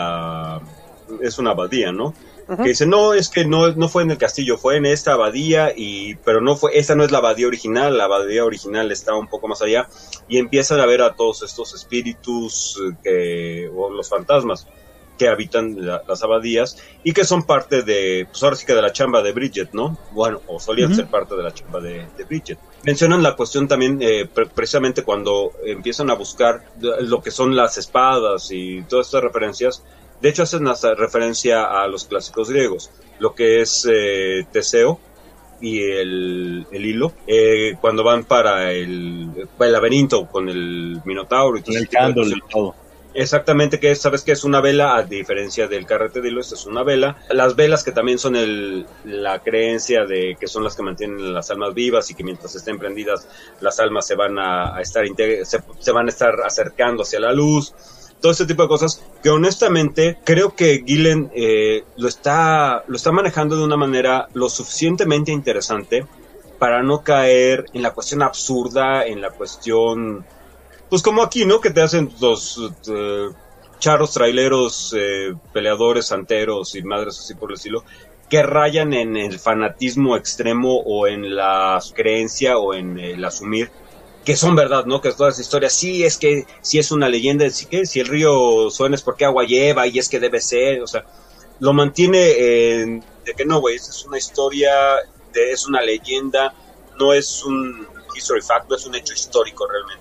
es una abadía, ¿no? Que dice, no, es que no fue en el castillo, fue en esta abadía, pero esta no es la abadía original está un poco más allá, y empiezan a ver a todos estos espíritus o los fantasmas que habitan las abadías, y que son parte pues ahora sí que de la chamba de Bridget, ¿no? Bueno, o solían ser parte de la chamba de Bridget. Mencionan la cuestión también, precisamente cuando empiezan a buscar lo que son las espadas y todas estas referencias. De hecho, hacen hasta referencia a los clásicos griegos, lo que es Teseo y el hilo, cuando van para el laberinto con el Minotauro y todo el cándolo y todo. Exactamente, que sabes que es una vela, a diferencia del carrete de hilo, esta es una vela. Las velas que también son la creencia de que son las que mantienen las almas vivas y que mientras estén prendidas las almas se van a estar se van a estar acercando hacia la luz. Todo este tipo de cosas que honestamente creo que Gillen lo está manejando de una manera lo suficientemente interesante para no caer en la cuestión absurda, en la cuestión, pues como aquí, ¿no? Que te hacen los charros traileros, peleadores santeros y madres así por el estilo, que rayan en el fanatismo extremo o en la creencia o en el asumir que son verdad, ¿no? Que todas las historias, sí, es que si es una leyenda, sí que si el río suena es porque agua lleva y es que debe ser, o sea, lo mantiene de que no, güey, es una historia, es una leyenda, no es un history fact, no es un hecho histórico realmente,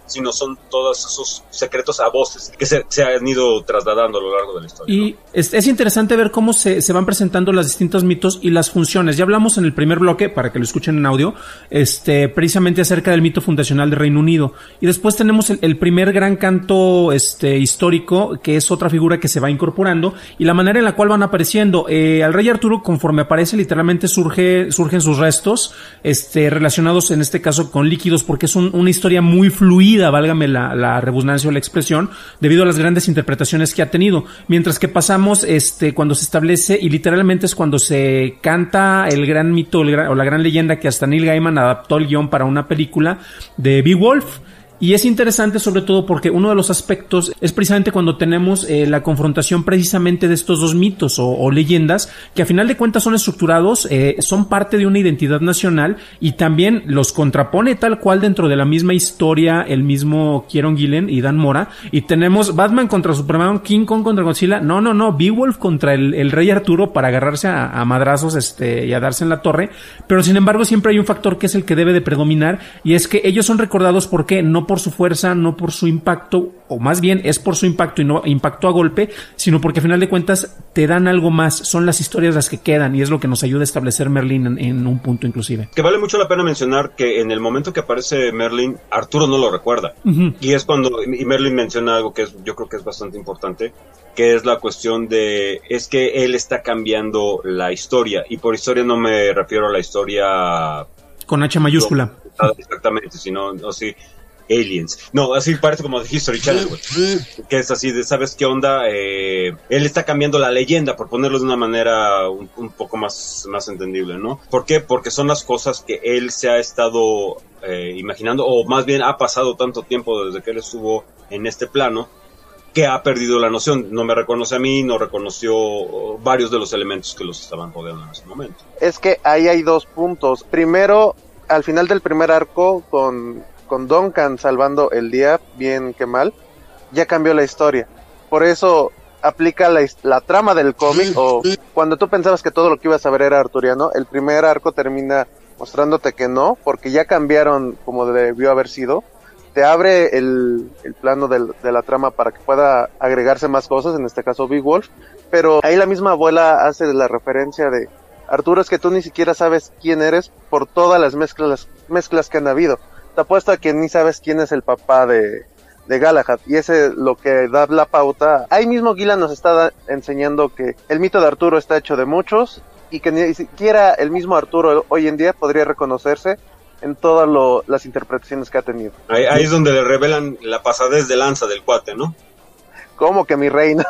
sino son todos esos secretos a voces que se han ido trasladando a lo largo de la historia. Y es interesante ver cómo se van presentando los distintos mitos y las funciones. Ya hablamos en el primer bloque, para que lo escuchen en audio, precisamente acerca del mito fundacional de Reino Unido. Y después tenemos el primer gran canto histórico, que es otra figura que se va incorporando, y la manera en la cual van apareciendo. Al rey Arturo, conforme aparece, literalmente surgen sus restos, relacionados en este caso con líquidos, porque es una historia muy fluida, válgame la redundancia o la expresión, debido a las grandes interpretaciones que ha tenido. Mientras que pasamos, cuando se establece, y literalmente es cuando se canta el gran mito o la gran leyenda que hasta Neil Gaiman adaptó el guión para una película de Beowulf. Y es interesante sobre todo porque uno de los aspectos es precisamente cuando tenemos la confrontación precisamente de estos dos mitos o leyendas, que a final de cuentas son estructurados, son parte de una identidad nacional, y también los contrapone tal cual dentro de la misma historia el mismo Kieron Gillen y Dan Mora. Y tenemos Batman contra Superman, King Kong contra Godzilla, no, Beowulf contra el rey Arturo para agarrarse a madrazos y a darse en la torre. Pero sin embargo siempre hay un factor que es el que debe de predominar, y es que ellos son recordados porque no por su fuerza, no por su impacto, o más bien es por su impacto y no impacto a golpe, sino porque a final de cuentas te dan algo más, son las historias las que quedan, y es lo que nos ayuda a establecer Merlín en un punto inclusive. Que vale mucho la pena mencionar que en el momento que aparece Merlín, Arturo no lo recuerda. Uh-huh. Y es cuando, y Merlín menciona algo que yo creo que es bastante importante, que es la cuestión es que él está cambiando la historia, y por historia no me refiero a la historia con H mayúscula. Exactamente, sino así Aliens. No, así parece como de History Channel, güey. Que es así de, ¿sabes qué onda? Él está cambiando la leyenda, por ponerlo de una manera un poco más entendible, ¿no? ¿Por qué? Porque son las cosas que él se ha estado imaginando, o más bien ha pasado tanto tiempo desde que él estuvo en este plano, que ha perdido la noción. No me reconoce a mí, no reconoció varios de los elementos que los estaban rodeando en ese momento. Es que ahí hay dos puntos. Primero, al final del primer arco, con Duncan salvando el día, bien que mal, ya cambió la historia. Por eso aplica la trama del cómic, o cuando tú pensabas que todo lo que ibas a ver era arturiano, el primer arco termina mostrándote que no, porque ya cambiaron como debió haber sido. Te abre el plano de la trama para que pueda agregarse más cosas, en este caso Beowulf, pero ahí la misma abuela hace la referencia de Arturo, es que tú ni siquiera sabes quién eres por todas las mezclas que han habido. Te apuesto a que ni sabes quién es el papá de Galahad, y ese es lo que da la pauta. Ahí mismo Gillan nos está enseñando que el mito de Arturo está hecho de muchos, y que ni siquiera el mismo Arturo hoy en día podría reconocerse en todas las interpretaciones que ha tenido. Ahí es donde le revelan la pasadez de lanza del cuate, ¿no? ¿Cómo que mi reina?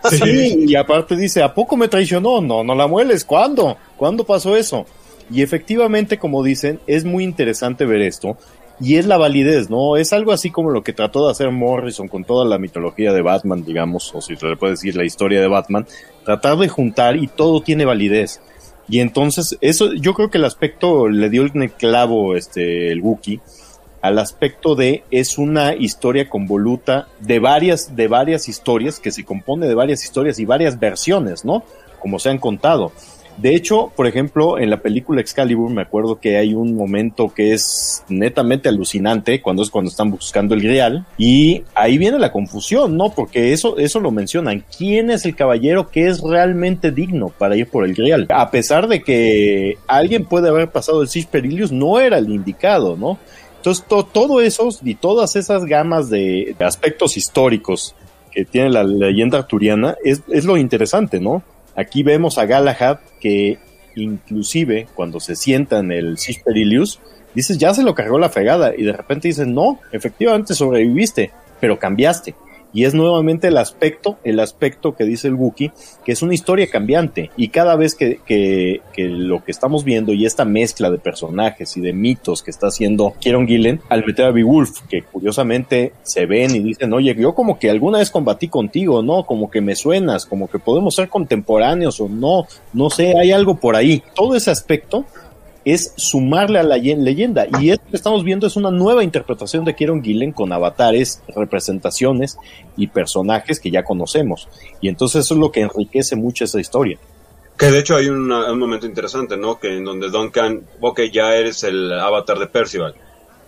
Sí, y aparte dice, ¿a poco me traicionó? No la mueles, ¿cuándo? ¿Cuándo pasó eso? Y efectivamente, como dicen, es muy interesante ver esto, y es la validez, ¿no? Es algo así como lo que trató de hacer Morrison con toda la mitología de Batman, digamos, o si se le puede decir la historia de Batman, tratar de juntar y todo tiene validez. Y entonces, eso, yo creo que el aspecto le dio el clavo, el Wookiee, al aspecto de, es una historia convoluta de varias historias, que se compone de varias historias y varias versiones, ¿no? Como se han contado. De hecho, por ejemplo, en la película Excalibur me acuerdo que hay un momento que es netamente alucinante, cuando están buscando el Grial, y ahí viene la confusión, ¿no? Porque eso lo mencionan. ¿Quién es el caballero que es realmente digno para ir por el Grial? A pesar de que alguien puede haber pasado el Siege Perilous, no era el indicado, ¿no? Entonces, todo eso y todas esas gamas de aspectos históricos que tiene la leyenda arturiana es lo interesante, ¿no? Aquí vemos a Galahad que inclusive cuando se sienta en el Siege Perilous, dices, ya se lo cargó la fregada, y de repente dices, no, efectivamente sobreviviste, pero cambiaste. Y es nuevamente el aspecto que dice el Wookiee, que es una historia cambiante, y cada vez que lo que estamos viendo y esta mezcla de personajes y de mitos que está haciendo Kieron Gillen al meter a Beowulf, que curiosamente se ven y dicen, oye, yo como que alguna vez combatí contigo, ¿no? Como que me suenas, como que podemos ser contemporáneos o no sé, hay algo por ahí. Todo ese aspecto es sumarle a la leyenda, y esto que estamos viendo es una nueva interpretación de Kieron Gillen con avatares, representaciones y personajes que ya conocemos, y entonces eso es lo que enriquece mucho esa historia. Que de hecho hay un momento interesante, ¿no? Que en donde Duncan, ok, ya eres el avatar de Percival,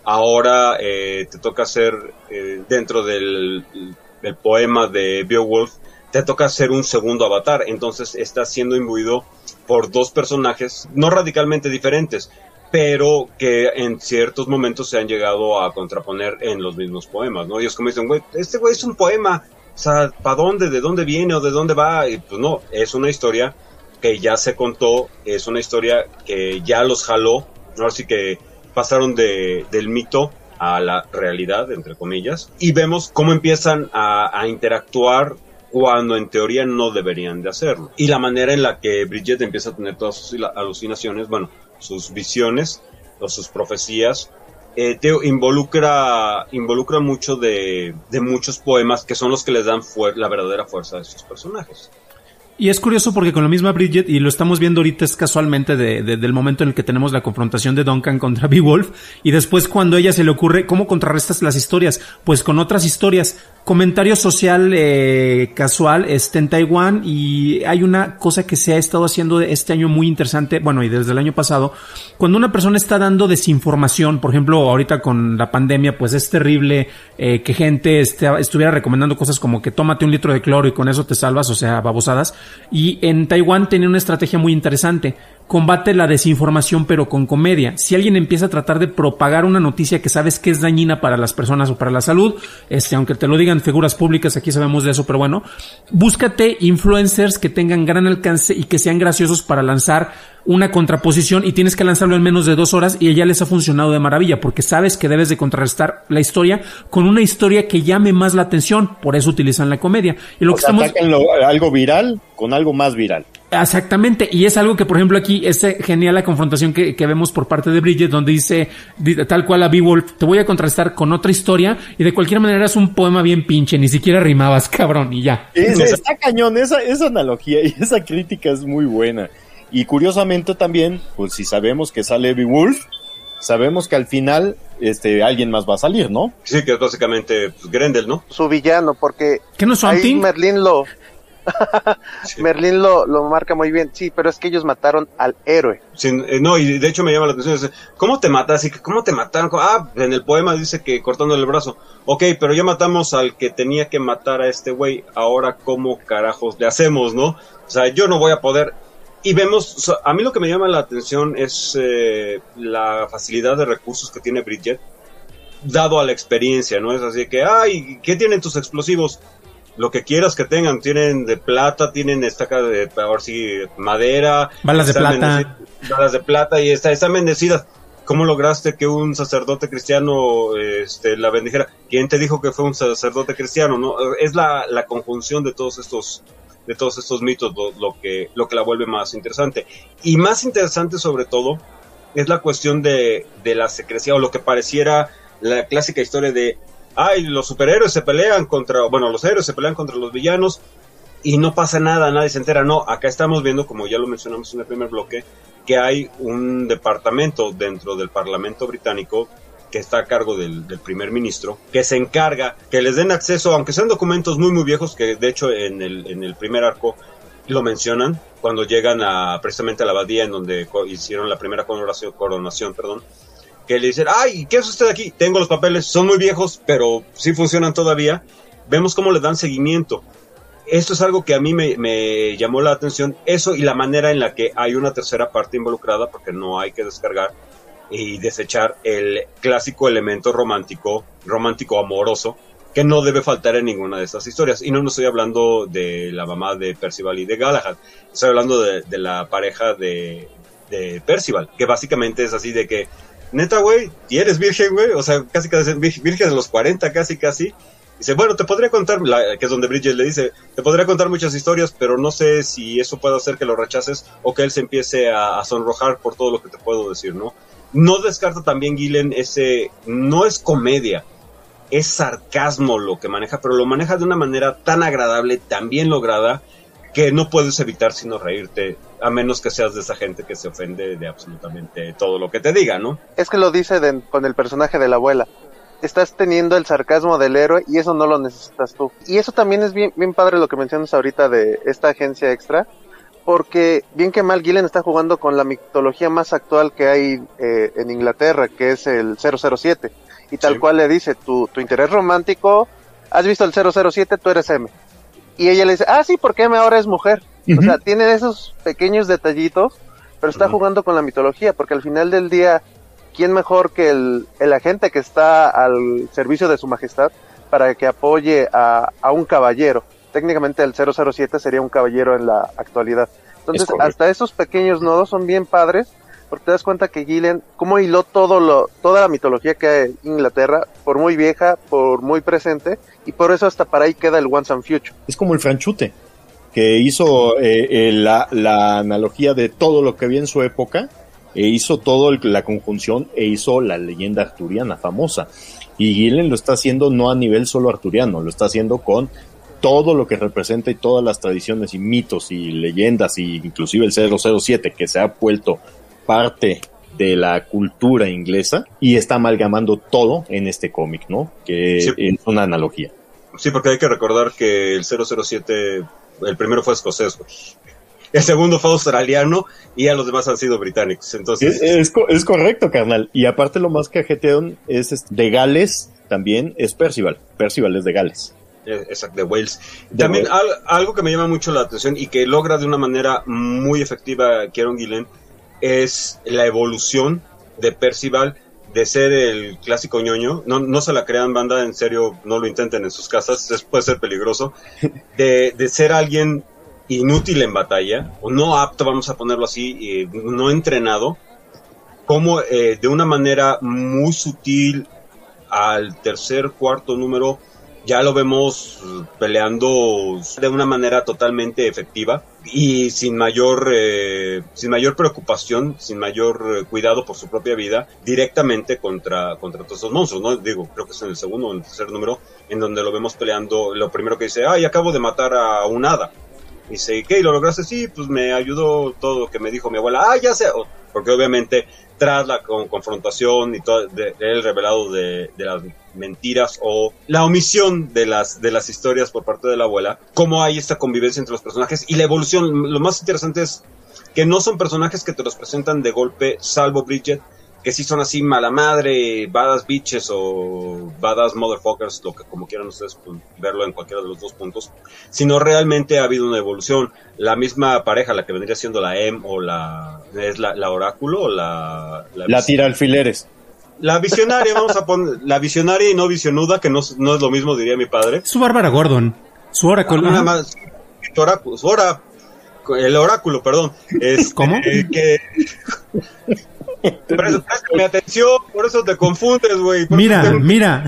ahora te toca hacer, dentro del poema de Beowulf, te toca hacer un segundo avatar, entonces estás siendo imbuido por dos personajes no radicalmente diferentes, pero que en ciertos momentos se han llegado a contraponer en los mismos poemas, ¿no? Ellos como dicen, güey, este güey es un poema, o sea, ¿para dónde? ¿De dónde viene o de dónde va? Y pues no, es una historia que ya se contó, es una historia que ya los jaló, ahora sí que pasaron del mito a la realidad, entre comillas, y vemos cómo empiezan a interactuar cuando en teoría no deberían de hacerlo. Y la manera en la que Bridget empieza a tener todas sus alucinaciones, bueno, sus visiones o sus profecías, involucra mucho de muchos poemas que son los que les dan la verdadera fuerza a esos personajes. Y es curioso porque con la misma Bridget, y lo estamos viendo ahorita, es casualmente del momento en el que tenemos la confrontación de Duncan contra Beowulf, y después cuando a ella se le ocurre, ¿cómo contrarrestas las historias? Pues con otras historias. Comentario social casual en Taiwán, y hay una cosa que se ha estado haciendo este año muy interesante, bueno, y desde el año pasado, cuando una persona está dando desinformación, por ejemplo, ahorita con la pandemia, pues es terrible que gente estuviera recomendando cosas como que tómate 1 litro de cloro y con eso te salvas, o sea, babosadas, y en Taiwán tenía una estrategia muy interesante. Combate la desinformación pero con comedia. Si alguien empieza a tratar de propagar una noticia que sabes que es dañina para las personas o para la salud, aunque te lo digan figuras públicas, aquí sabemos de eso, pero bueno, búscate influencers que tengan gran alcance y que sean graciosos para lanzar una contraposición, y tienes que lanzarlo en menos de 2 horas, y a ella les ha funcionado de maravilla porque sabes que debes de contrarrestar la historia con una historia que llame más la atención, por eso utilizan la comedia. Y lo que estamos algo viral con algo más viral. Exactamente, y es algo que, por ejemplo, aquí es genial la confrontación que vemos por parte de Bridget, donde dice tal cual a Beowulf, te voy a contrastar con otra historia, y de cualquier manera es un poema bien pinche, ni siquiera rimabas, cabrón, y ya. Está cañón, esa analogía y esa crítica es muy buena. Y curiosamente también, pues si sabemos que sale Beowulf, sabemos que al final alguien más va a salir, ¿no? Sí, que es básicamente pues, Grendel, ¿no? Su villano, porque ¿qué no es ahí Something? Merlín Sí. Merlín lo marca muy bien, sí, pero es que ellos mataron al héroe. Sí, no, y de hecho me llama la atención, ¿cómo te matas? ¿Cómo te mataron? En el poema dice que cortándole el brazo. Ok, pero ya matamos al que tenía que matar a este güey, ahora ¿cómo carajos le hacemos, no? O sea, yo no voy a poder. Y vemos, a mí lo que me llama la atención es la facilidad de recursos que tiene Bridget, dado a la experiencia, ¿no? Es así que, ¿qué tienen tus explosivos? Lo que quieras que tengan, tienen de plata, tienen estacas de, ahora sí, madera, balas de plata. Balas de plata y están bendecidas. ¿Cómo lograste que un sacerdote cristiano la bendijera? ¿Quién te dijo que fue un sacerdote cristiano? No, es la conjunción de todos estos mitos lo que la vuelve más interesante. Y más interesante sobre todo es la cuestión de la secrecía, o lo que pareciera la clásica historia de los superhéroes se pelean los héroes se pelean contra los villanos y no pasa nada, nadie se entera. No, acá estamos viendo, como ya lo mencionamos en el primer bloque, que hay un departamento dentro del Parlamento británico que está a cargo del primer ministro, que se encarga que les den acceso, aunque sean documentos muy muy viejos, que de hecho en el primer arco lo mencionan, cuando llegan precisamente a la abadía en donde hicieron la primera coronación, que le dicen, ¿qué hace usted aquí? Tengo los papeles, son muy viejos, pero sí funcionan todavía. Vemos cómo le dan seguimiento. Esto es algo que a mí me llamó la atención, eso y la manera en la que hay una tercera parte involucrada, porque no hay que descargar y desechar el clásico elemento romántico amoroso que no debe faltar en ninguna de estas historias. Y no estoy hablando de la mamá de Percival y de Galahad, estoy hablando de la pareja de Percival, que básicamente es así de que, neta, güey, ¿y eres virgen, güey? O sea, casi virgen de los 40, casi. Dice, bueno, te podría contar, que es donde Bridget le dice, te podría contar muchas historias, pero no sé si eso puede hacer que lo rechaces o que él se empiece a sonrojar por todo lo que te puedo decir, ¿no? No descarta también Gillen no es comedia, es sarcasmo lo que maneja, pero lo maneja de una manera tan agradable, tan bien lograda, que no puedes evitar sino reírte, a menos que seas de esa gente que se ofende de absolutamente todo lo que te diga, ¿no? Es que lo dice con el personaje de la abuela. Estás teniendo el sarcasmo del héroe y eso no lo necesitas tú. Y eso también es bien, bien padre lo que mencionas ahorita de esta agencia extra, porque bien que mal Gillen está jugando con la mitología más actual que hay en Inglaterra, que es el 007, y tal cual le dice, tu interés romántico, has visto el 007, tú eres M. Y ella le dice, sí, porque M ahora es mujer. O sea, tiene esos pequeños detallitos, pero está jugando con la mitología, porque al final del día, ¿quién mejor que el agente que está al servicio de su majestad para que apoye a un caballero? Técnicamente el 007 sería un caballero en la actualidad. Entonces, hasta esos pequeños nodos son bien padres, porque te das cuenta que Gillen, cómo hiló toda la mitología que hay en Inglaterra, por muy vieja, por muy presente, y por eso hasta para ahí queda el Once and Future. Es como el franchute, que hizo la analogía de todo lo que había en su época, e hizo todo la conjunción, e hizo la leyenda arturiana famosa. Y Gillen lo está haciendo no a nivel solo arturiano, lo está haciendo con todo lo que representa y todas las tradiciones y mitos y leyendas, y inclusive el 007, que se ha vuelto parte de la cultura inglesa, y está amalgamando todo en este cómic, ¿no? Que es una analogía. Sí, porque hay que recordar que el 007, el primero fue escocés, el segundo fue australiano, y ya los demás han sido británicos. Entonces es correcto, carnal. Y aparte lo más cajeteón es de Gales, también es Percival. Percival es de Gales. Exacto, de Wales. También algo que me llama mucho la atención y que logra de una manera muy efectiva Kieron Gillen es la evolución de Percival de ser el clásico ñoño. No se la crean, banda, en serio, no lo intenten en sus casas, puede ser peligroso, de ser alguien inútil en batalla, o no apto, vamos a ponerlo así, no entrenado, como de una manera muy sutil al tercer, cuarto número ya lo vemos peleando de una manera totalmente efectiva y sin mayor preocupación, sin mayor cuidado por su propia vida, directamente contra todos esos monstruos, ¿no? Digo, creo que es en el segundo o en el tercer número, en donde lo vemos peleando. Lo primero que dice, acabo de matar a un hada. Y dice, ¿y qué? ¿Y lo lograste? Sí, pues me ayudó todo lo que me dijo mi abuela. Ya sé. Porque obviamente tras la confrontación y todo el revelado de las mentiras o la omisión de las historias por parte de la abuela, cómo hay esta convivencia entre los personajes y la evolución. Lo más interesante es que no son personajes que te los presentan de golpe, salvo Bridget, que sí son así mala madre, badass bitches o badass motherfuckers, lo que como quieran ustedes verlo en cualquiera de los dos puntos, sino realmente ha habido una evolución. La misma pareja, la que vendría siendo la M o la oráculo o la tira alfileres. La visionaria, vamos a poner, la visionaria y no visionuda, que no es lo mismo, diría mi padre. Su Bárbara Gordon, su oráculo. Nada más, el oráculo, perdón. ¿Cómo? Préstame atención, por eso te confundes, güey. Mira.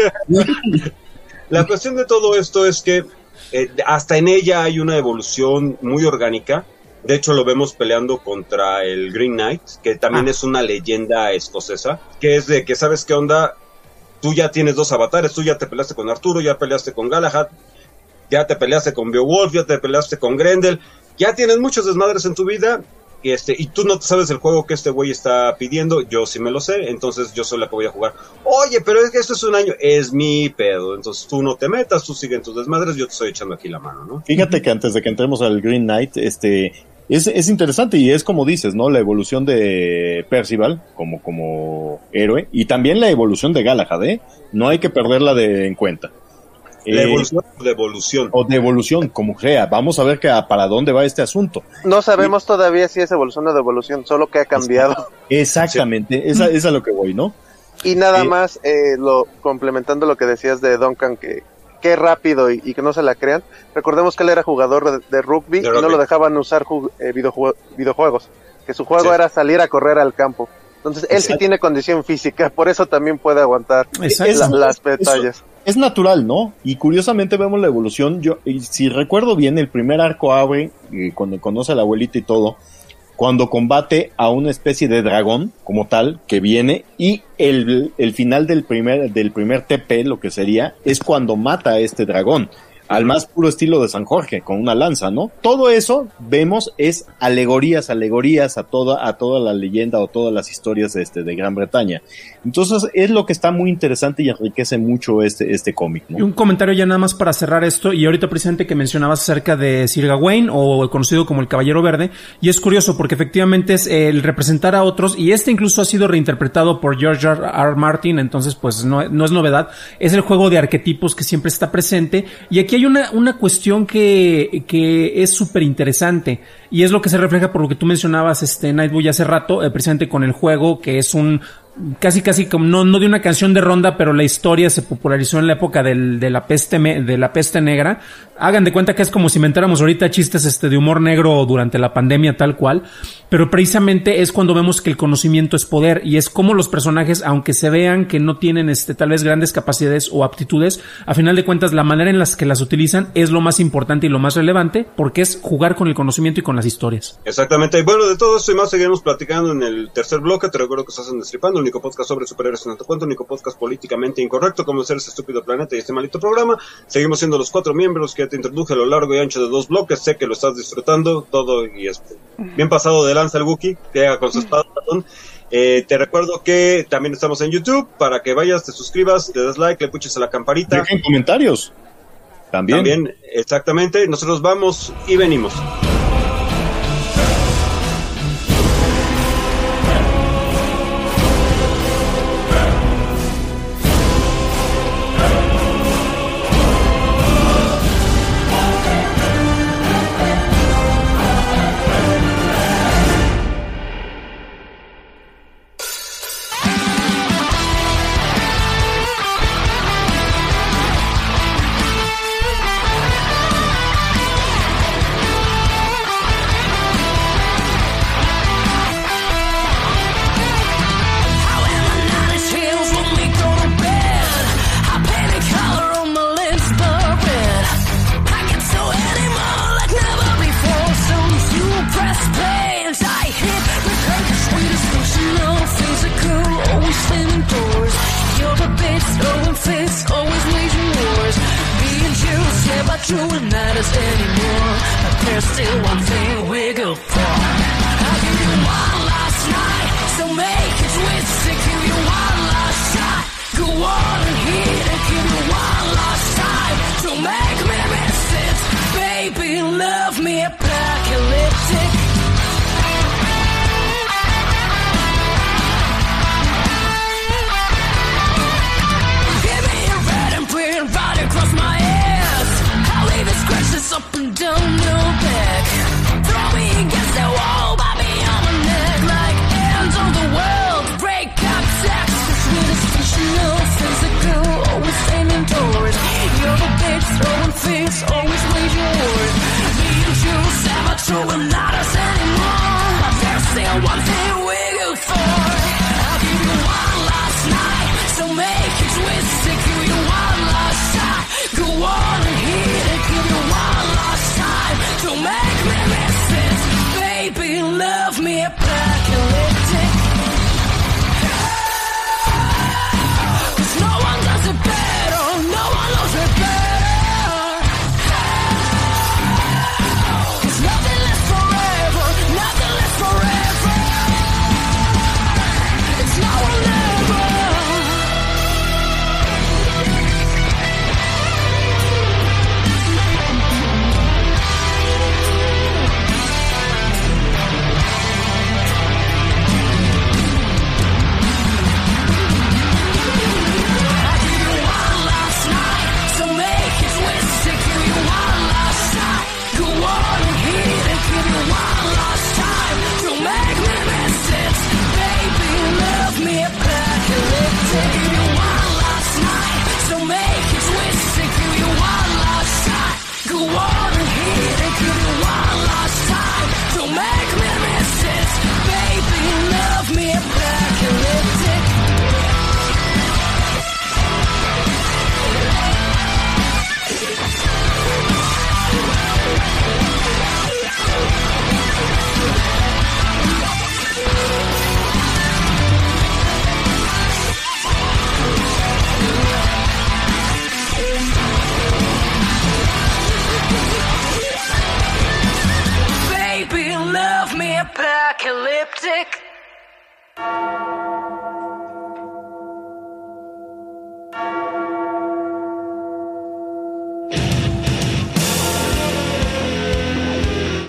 La cuestión de todo esto es que hasta en ella hay una evolución muy orgánica. De hecho, lo vemos peleando contra el Green Knight, que también es una leyenda escocesa, que es de que, ¿sabes qué onda? Tú ya tienes dos avatares, tú ya te peleaste con Arturo, ya peleaste con Galahad, ya te peleaste con Beowulf, ya te peleaste con Grendel, ya tienes muchos desmadres en tu vida, y tú no sabes el juego que este güey está pidiendo. Yo sí me lo sé, entonces yo soy la que voy a jugar. Oye, pero es que esto es un año, es mi pedo, entonces tú no te metas, tú sigue en tus desmadres, yo te estoy echando aquí la mano, ¿no? Fíjate que antes de que entremos al Green Knight, es interesante, y es como dices, ¿no? La evolución de Percival como héroe, y también la evolución de Galahad, no hay que perderla en cuenta. La evolución o de evolución. O de evolución, como sea. Vamos a ver para dónde va este asunto. No sabemos todavía si es evolución o de evolución, solo que ha cambiado. Exactamente, sí. Es a lo que voy, ¿no? Y nada más, complementando lo que decías de Duncan, que rápido y que no se la crean. Recordemos que él era jugador de rugby y no lo dejaban usar videojuegos. Que su juego era salir a correr al campo. Entonces, él sí tiene condición física, por eso también puede aguantar las batallas. Es natural, ¿no? Y curiosamente vemos la evolución. Si recuerdo bien, el primer arco abre, cuando conoce a la abuelita y todo, cuando combate a una especie de dragón, como tal, que viene, y el final del primer TP, lo que sería, es cuando mata a este dragón. al más puro estilo de San Jorge, con una lanza, ¿no? Todo eso, vemos, es alegorías a toda la leyenda o todas las historias de Gran Bretaña. Entonces, es lo que está muy interesante y enriquece mucho este cómic, ¿no? Y un comentario ya nada más para cerrar esto, y ahorita precisamente que mencionabas acerca de Sir Gawain, o conocido como el Caballero Verde, y es curioso porque efectivamente es el representar a otros, y incluso ha sido reinterpretado por George R. Martin, entonces pues no es novedad, es el juego de arquetipos que siempre está presente, y aquí hay una cuestión que es súper interesante, y es lo que se refleja por lo que tú mencionabas, Nightboy, hace rato, precisamente con el juego, que es casi como no de una canción de ronda, pero la historia se popularizó en la época de la peste negra. Hagan de cuenta que es como si inventáramos ahorita chistes de humor negro durante la pandemia tal cual, pero precisamente es cuando vemos que el conocimiento es poder, y es como los personajes, aunque se vean que no tienen tal vez grandes capacidades o aptitudes, a final de cuentas la manera en las que las utilizan es lo más importante y lo más relevante, porque es jugar con el conocimiento y con las historias. Exactamente, y bueno, de todo esto y más seguiremos platicando en el tercer bloque. Te recuerdo que estás en Destripando, el único podcast sobre superhéroes en tanto cuento, el único podcast políticamente incorrecto como ser este estúpido planeta y este maldito programa. Seguimos siendo los 4 miembros que te introduje a lo largo y ancho de 2 bloques. Sé que lo estás disfrutando todo y es bien pasado de lanza el Wookiee, que haga con su espada, perdón. Te recuerdo que también estamos en YouTube para que vayas, te suscribas, te des like, le puches a la campanita. Dejen comentarios. También, exactamente. Nosotros vamos y venimos.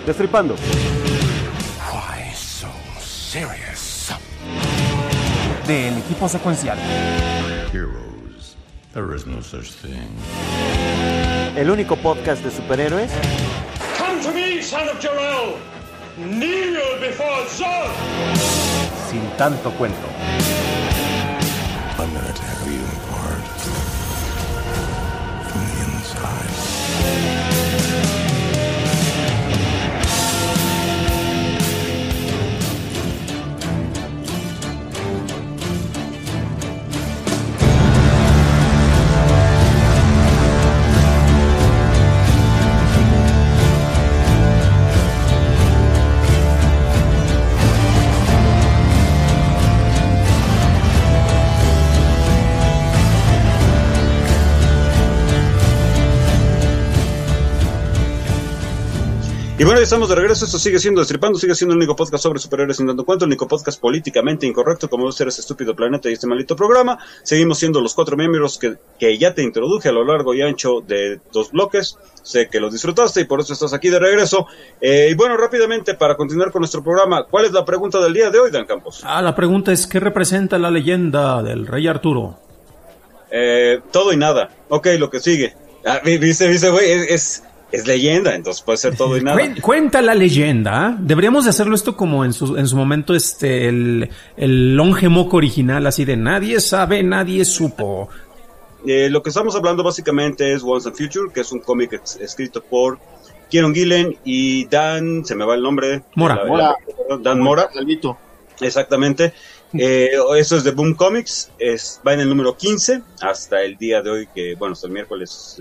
Destripando. Why so serious? Del equipo secuencial. Heroes. There is no such thing. El único podcast de superhéroes Come to me, son of Jor-El. Kneel before Zod. Sin tanto cuento. I'm gonna tear you apart from the inside. Y bueno, ya estamos de regreso. Esto sigue siendo Destripando, sigue siendo el único podcast sobre superhéroes sin tanto cuento, el único podcast políticamente incorrecto como debe ser este estúpido planeta y este maldito programa. Seguimos siendo los 4 miembros que ya te introduje a lo largo y ancho de 2 bloques. Sé que los disfrutaste y por eso estás aquí de regreso. Y bueno, rápidamente, para continuar con nuestro programa, ¿cuál es la pregunta del día de hoy, Dan Campos? La pregunta es, ¿qué representa la leyenda del Rey Arturo? Todo y nada. Ok, lo que sigue. Viste, güey, es leyenda, entonces puede ser todo y nada. Cuenta la leyenda. Deberíamos de hacerlo esto como en su momento el Longe Moco original, así de nadie sabe, nadie supo. Lo que estamos hablando básicamente es Once and Future, que es un cómic escrito por Kieron Gillen y Dan, se me va el nombre. Mora. Dan Mora. Salvito. Exactamente. Eso es de Boom Comics, va en el número 15 hasta el día de hoy, que bueno, hasta el miércoles,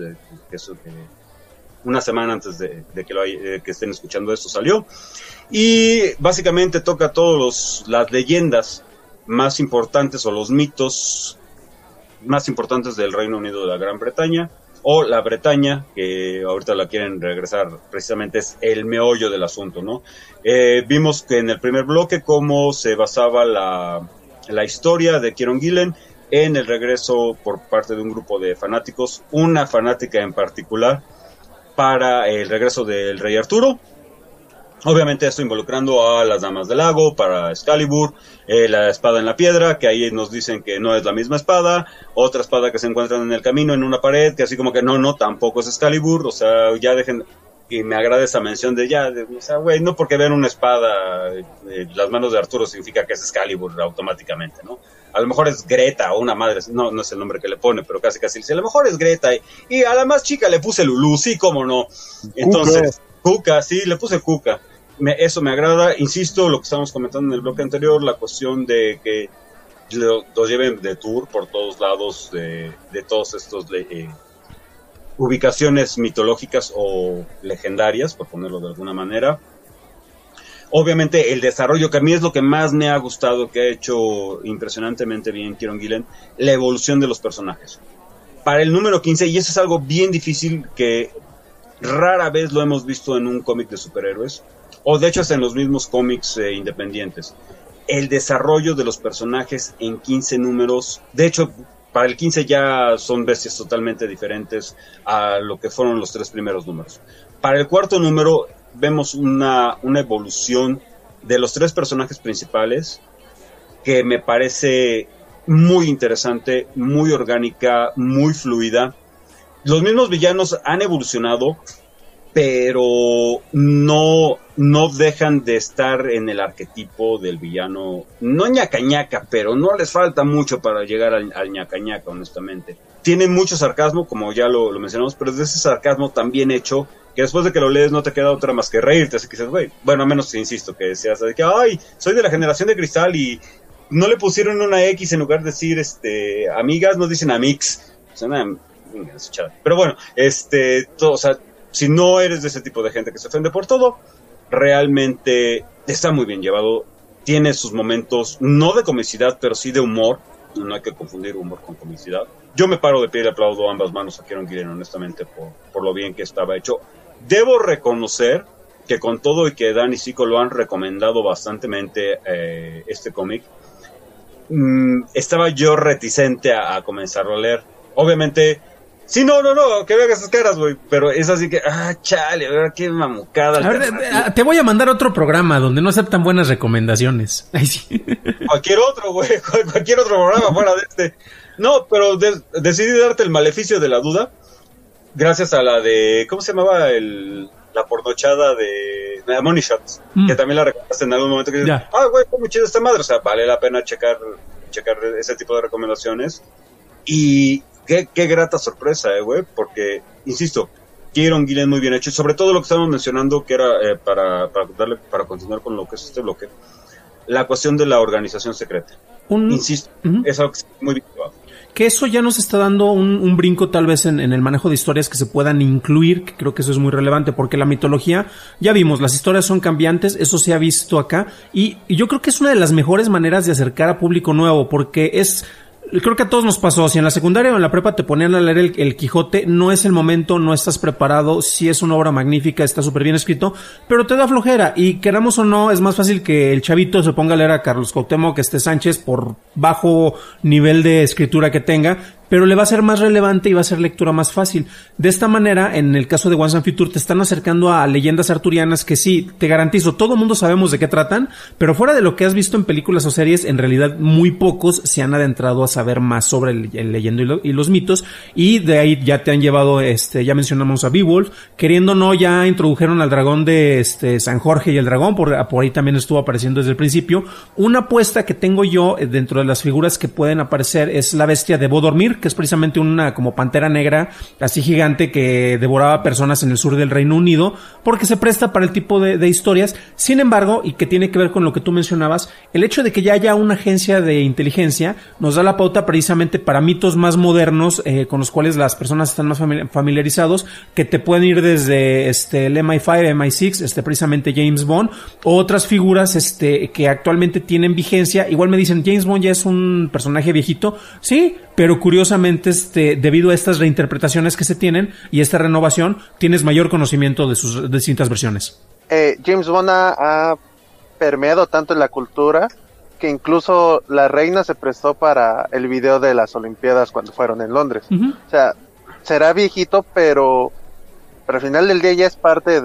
una semana antes de que estén escuchando esto salió. Y básicamente toca todas las leyendas más importantes o los mitos más importantes del Reino Unido de la Gran Bretaña, o la Bretaña, que ahorita la quieren regresar, precisamente es el meollo del asunto, ¿no? Vimos que en el primer bloque cómo se basaba la historia de Kieron Gillen en el regreso por parte de un grupo de fanáticos, una fanática en particular, para el regreso del Rey Arturo. Obviamente esto involucrando a las Damas del Lago, para Excalibur, la espada en la piedra, que ahí nos dicen que no es la misma espada, otra espada que se encuentran en el camino, en una pared, que así como que no, tampoco es Excalibur, o sea, ya dejen, y me agrada esa mención o sea, güey, no porque vean una espada, las manos de Arturo significa que es Excalibur automáticamente, ¿no? A lo mejor es Greta o una madre, no es el nombre que le pone, pero casi dice, a lo mejor es Greta, y a la más chica le puse Lulú, sí, cómo no. Entonces, Cuca, sí, le puse Cuca. Eso me agrada, insisto, lo que estábamos comentando en el bloque anterior, la cuestión de que los lleven de tour por todos lados, de todos estos ubicaciones mitológicas o legendarias, por ponerlo de alguna manera. Obviamente el desarrollo, que a mí es lo que más me ha gustado, que ha hecho impresionantemente bien Kieron Gillen, la evolución de los personajes. Para el número 15, y eso es algo bien difícil que rara vez lo hemos visto en un cómic de superhéroes, o de hecho hasta en los mismos cómics independientes. El desarrollo de los personajes en 15 números, de hecho, para el 15 ya son bestias totalmente diferentes a lo que fueron los 3 primeros números. Para el cuarto número vemos una evolución de los 3 personajes principales que me parece muy interesante, muy orgánica, muy fluida. Los mismos villanos han evolucionado, pero no dejan de estar en el arquetipo del villano, no ñaca, pero no les falta mucho para llegar al ñaca, honestamente. Tienen mucho sarcasmo, como ya lo mencionamos, pero es de ese sarcasmo tan bien hecho, que después de que lo lees no te queda otra más que reírte, así que dices, güey, bueno, a menos, insisto, que decías de que, ay, soy de la generación de cristal y no le pusieron una X en lugar de decir, amigas, no dicen amix, o sea, pero bueno, o sea, si no eres de ese tipo de gente que se ofende por todo, realmente está muy bien llevado, tiene sus momentos, no de comicidad, pero sí de humor, no hay que confundir humor con comicidad. Yo me paro de pie y le aplaudo ambas manos a Kieron Gillen, honestamente, por lo bien que estaba hecho. Debo reconocer que con todo y que Dan y Zico lo han recomendado bastantemente este cómic, estaba yo reticente a comenzarlo a leer. Obviamente, Sí, no, que vean esas caras, güey. Pero es así que, chale, a ver, qué mamucada. A ver, te voy a mandar otro programa donde no aceptan buenas recomendaciones. Ay, sí. Cualquier otro, güey, cualquier otro programa fuera de este. No, pero decidí darte el maleficio de la duda. Gracias a la de, ¿cómo se llamaba? La pornochada de Money Shots, que también la recomendaste en algún momento. Que dices, güey, está muy chido esta madre. O sea, vale la pena checar ese tipo de recomendaciones. Y qué grata sorpresa, güey, porque, insisto, Kieron Gillen muy bien hecho, y sobre todo lo que estábamos mencionando, que era para continuar con lo que es este bloque, la cuestión de la organización secreta. Insisto, es algo que está muy bien llevado. Que eso ya nos está dando un brinco tal vez en el manejo de historias que se puedan incluir, que creo que eso es muy relevante, porque la mitología, ya vimos, las historias son cambiantes, eso se ha visto acá, y yo creo que es una de las mejores maneras de acercar a público nuevo, porque creo que a todos nos pasó, si en la secundaria o en la prepa te ponían a leer el Quijote, no es el momento, no estás preparado, sí es una obra magnífica, está súper bien escrito, pero te da flojera, y queramos o no, es más fácil que el chavito se ponga a leer a Carlos Cuauhtémoc Sánchez por bajo nivel de escritura que tenga, pero le va a ser más relevante y va a ser lectura más fácil. De esta manera, en el caso de Once and Future, te están acercando a leyendas arturianas que sí, te garantizo, todo mundo sabemos de qué tratan, pero fuera de lo que has visto en películas o series, en realidad muy pocos se han adentrado a saber más sobre el leyendo y los mitos, y de ahí ya te han llevado, ya mencionamos a Beowulf, queriendo o no, ya introdujeron al dragón de San Jorge y el dragón, por ahí también estuvo apareciendo desde el principio. Una apuesta que tengo yo dentro de las figuras que pueden aparecer es la bestia de Bodormir, que es precisamente una como pantera negra así gigante que devoraba personas en el sur del Reino Unido, porque se presta para el tipo de historias. Sin embargo, y que tiene que ver con lo que tú mencionabas, el hecho de que ya haya una agencia de inteligencia nos da la pauta precisamente para mitos más modernos, con los cuales las personas están más familiarizados, que te pueden ir desde el MI5, MI6, precisamente James Bond, o otras figuras que actualmente tienen vigencia. Igual me dicen, James Bond ya es un personaje viejito, sí, pero curiosamente debido a estas reinterpretaciones que se tienen y esta renovación, tienes mayor conocimiento de sus distintas versiones. James Bond ha permeado tanto en la cultura que incluso la reina se prestó para el video de las Olimpiadas cuando fueron en Londres. Uh-huh. O sea, será viejito, pero al final del día ya es parte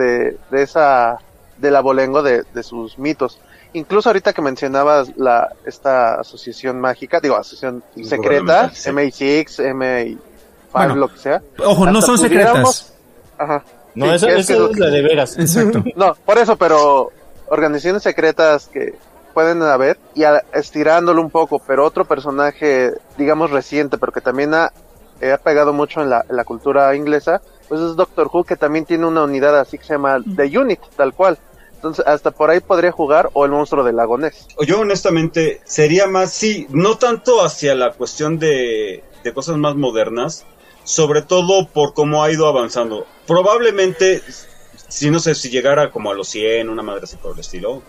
del abolengo de sus mitos. Incluso ahorita que mencionabas esta asociación mágica, asociación secreta, sí. MI6, MI5, lo que sea. Ojo, no son secretas. Ajá. No, sí, eso es la de veras. Exacto. No, por eso, pero organizaciones secretas que pueden haber, y estirándolo un poco, pero otro personaje, digamos reciente, pero que también ha pegado mucho en la cultura inglesa, pues es Doctor Who, que también tiene una unidad así que se llama The Unit, tal cual. Entonces, hasta por ahí podría jugar, o el monstruo del lago Ness. Yo honestamente sería más, sí, no tanto hacia la cuestión de cosas más modernas, sobre todo por cómo ha ido avanzando. Probablemente, no sé, si llegara como a los 100, una madre así por el estilo,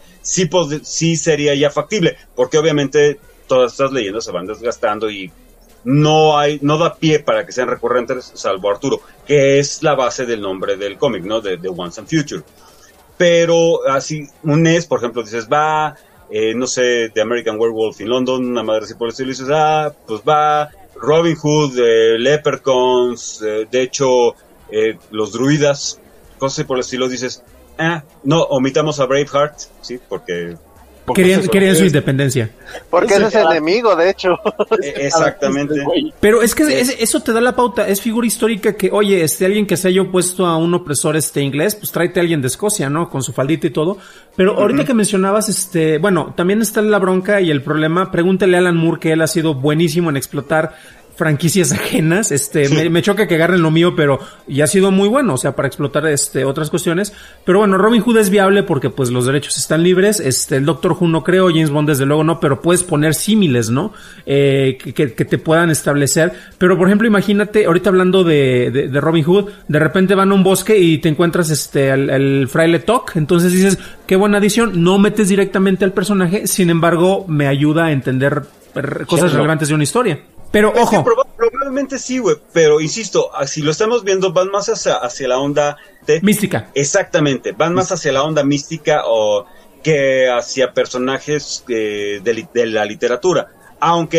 sí sería ya factible, porque obviamente todas estas leyendas se van desgastando y no da pie para que sean recurrentes, salvo Arturo, que es la base del nombre del cómic, ¿no? De Once and Future. Pero así, un NES, por ejemplo, dices, no sé, The American Werewolf in London, una madre así por el estilo, y dices, pues va, Robin Hood, Leprechauns, de hecho, los druidas, cosas así por el estilo, dices, no, omitamos a Braveheart, sí, porque querían su independencia. Porque ese es el enemigo, de hecho. Exactamente. Pero es que eso te da la pauta. Es figura histórica que, oye, alguien que se haya opuesto a un opresor inglés, pues tráete a alguien de Escocia, ¿no? Con su faldita y todo. Pero ahorita que mencionabas, bueno, también está la bronca y el problema. Pregúntale a Alan Moore, que él ha sido buenísimo en explotar franquicias ajenas. Me choca que agarren lo mío, pero ya ha sido muy bueno, o sea, para explotar otras cuestiones. Pero bueno, Robin Hood es viable porque pues los derechos están libres. El Doctor Who no creo, James Bond desde luego no, pero puedes poner símiles, ¿no? Que te puedan establecer. Pero por ejemplo, imagínate, ahorita hablando de Robin Hood, de repente van a un bosque y te encuentras el fraile Toc, entonces dices, qué buena adición, no metes directamente al personaje, sin embargo, me ayuda a entender cosas relevantes de una historia. Pero ojo, probablemente sí, güey, pero insisto, si lo estamos viendo, van más hacia la onda de mística. Exactamente, van más hacia la onda mística que hacia personajes de la literatura. Aunque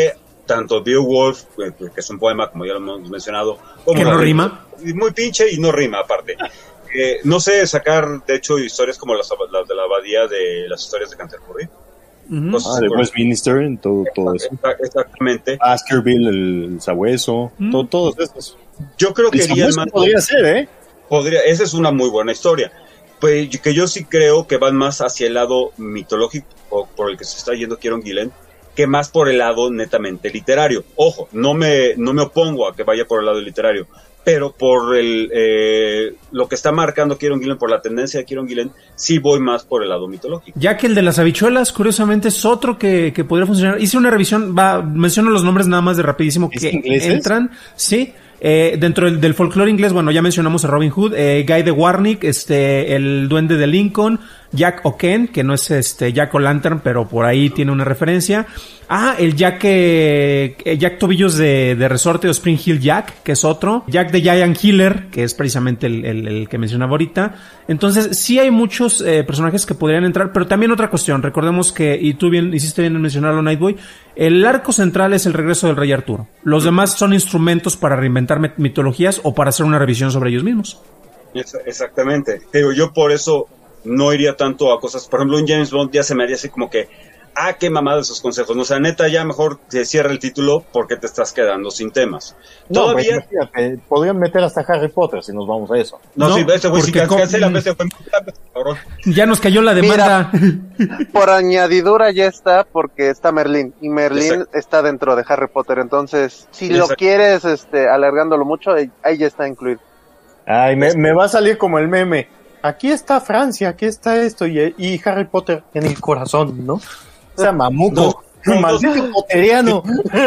tanto Beowulf, que es un poema, como ya lo hemos mencionado, como que no rima. Muy pinche y no rima, aparte. No sé, sacar, de hecho, historias como las de la abadía de las historias de Canterbury. De Westminster, en todo eso. Exactamente. Baskerville, el sabueso, todos esos. Yo creo que podría ser, esa es una muy buena historia. Pues que yo sí creo que van más hacia el lado mitológico por el que se está yendo Kieron Gillen, que más por el lado netamente literario. Ojo, no me opongo a que vaya por el lado literario, pero por lo que está marcando Kieron Gillen, por la tendencia de Kieron Gillen, sí voy más por el lado mitológico. Ya que el de las habichuelas, curiosamente, es otro que podría funcionar. Hice una revisión, menciono los nombres nada más de rapidísimo que entran, sí. Dentro del folclore inglés, bueno, ya mencionamos a Robin Hood, Guy de Warwick, el duende de Lincoln, Jack O'Ken, que no es Jack O'Lantern, pero por ahí tiene una referencia. El Jack Tobillos de Resorte o Spring Hill Jack, que es otro. Jack the Giant Killer, que es precisamente el que mencionaba ahorita. Entonces, sí hay muchos personajes que podrían entrar, pero también otra cuestión. Recordemos que, y tú hiciste bien en mencionarlo, Nightboy, el arco central es el regreso del Rey Arturo. Los demás son instrumentos para reinventar mitologías o para hacer una revisión sobre ellos mismos. Exactamente. Te digo, yo por eso no iría tanto a cosas, por ejemplo, un James Bond ya se me haría así como que, qué mamada esos consejos. No, o sea, neta, ya mejor te cierra el título porque te estás quedando sin temas. Todavía podrían meter hasta Harry Potter si nos vamos a eso. Sí, ese güey, si cancela, ese fue cabrón. Ya nos cayó la demanda. Mira, por añadidura ya está, porque está Merlín, y Merlín está dentro de Harry Potter, entonces, si lo quieres, alargándolo mucho, ahí ya está incluido. Me va a salir como el meme. Aquí está Francia, aquí está esto, y Harry Potter en el corazón, ¿no? O sea, mamuco. Maldito potteriano.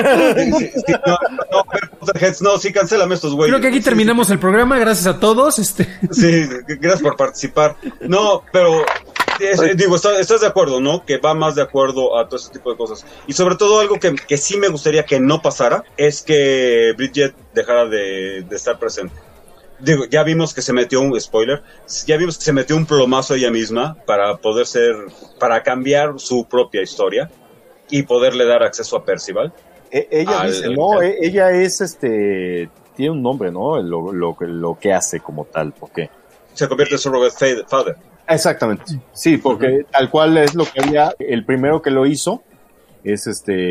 Sí, cancélame estos güeyes. Creo que aquí terminamos el programa, gracias a todos. Sí, gracias por participar. No, pero estás de acuerdo, ¿no? Que va más de acuerdo a todo ese tipo de cosas. Y sobre todo algo que sí me gustaría que no pasara es que Bridget dejara de estar presente. Ya vimos que se metió un plomazo ella misma para cambiar su propia historia y poderle dar acceso a Percival. Ella dice, ella es tiene un nombre, ¿no? Lo que hace como tal, ¿por qué? Se convierte en surrogate father. Exactamente. Sí, porque tal cual es lo que había, el primero que lo hizo es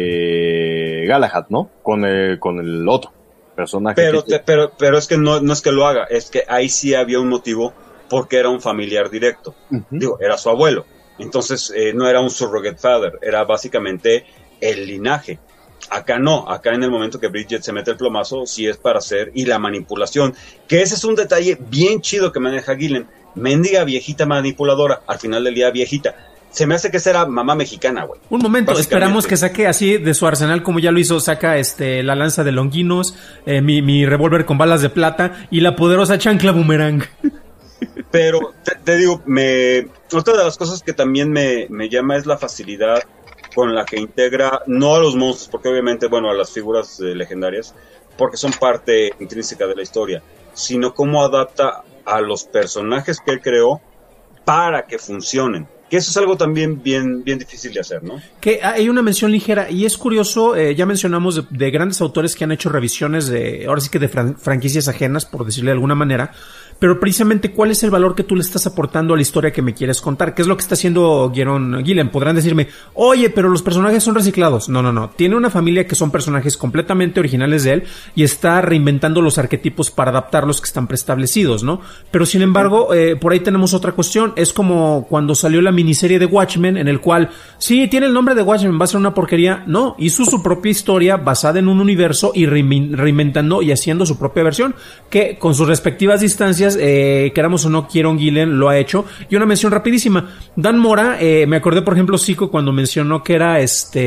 Galahad, ¿no? Con el otro personaje. Pero es que no es que lo haga, es que ahí sí había un motivo porque era un familiar directo. Era su abuelo. Entonces no era un surrogate father, era básicamente el linaje. Acá no, acá en el momento que Bridget se mete el plomazo, sí es para hacer, y la manipulación, que ese es un detalle bien chido que maneja Gillen. Mendiga viejita manipuladora, al final del día viejita. Se me hace que será mamá mexicana, güey. Un momento, esperamos que saque así de su arsenal, como ya lo hizo, saca la lanza de Longinos, mi revólver con balas de plata y la poderosa chancla boomerang. Pero te digo, otra de las cosas que también me llama es la facilidad con la que integra, no a los monstruos, porque obviamente, a las figuras legendarias, porque son parte intrínseca de la historia, sino cómo adapta a los personajes que él creó para que funcionen. Que eso es algo también bien difícil de hacer, ¿no? Que hay una mención ligera, y es curioso, ya mencionamos de grandes autores que han hecho revisiones ahora sí que de franquicias ajenas, por decirle de alguna manera, pero precisamente cuál es el valor que tú le estás aportando a la historia que me quieres contar, qué es lo que está haciendo Kieron Gillen. Podrán decirme, oye, pero los personajes son reciclados. No, tiene una familia que son personajes completamente originales de él y está reinventando los arquetipos para adaptarlos que están preestablecidos, ¿no? Pero sin embargo, por ahí tenemos otra cuestión, es como cuando salió la miniserie de Watchmen, en el cual, sí, tiene el nombre de Watchmen, va a ser una porquería. No, hizo su propia historia basada en un universo y reinventando y haciendo su propia versión, que con sus respectivas distancias, queramos o no, Kieron Gillen lo ha hecho. Y una mención rapidísima, Dan Mora, me acordé por ejemplo Zico cuando mencionó que era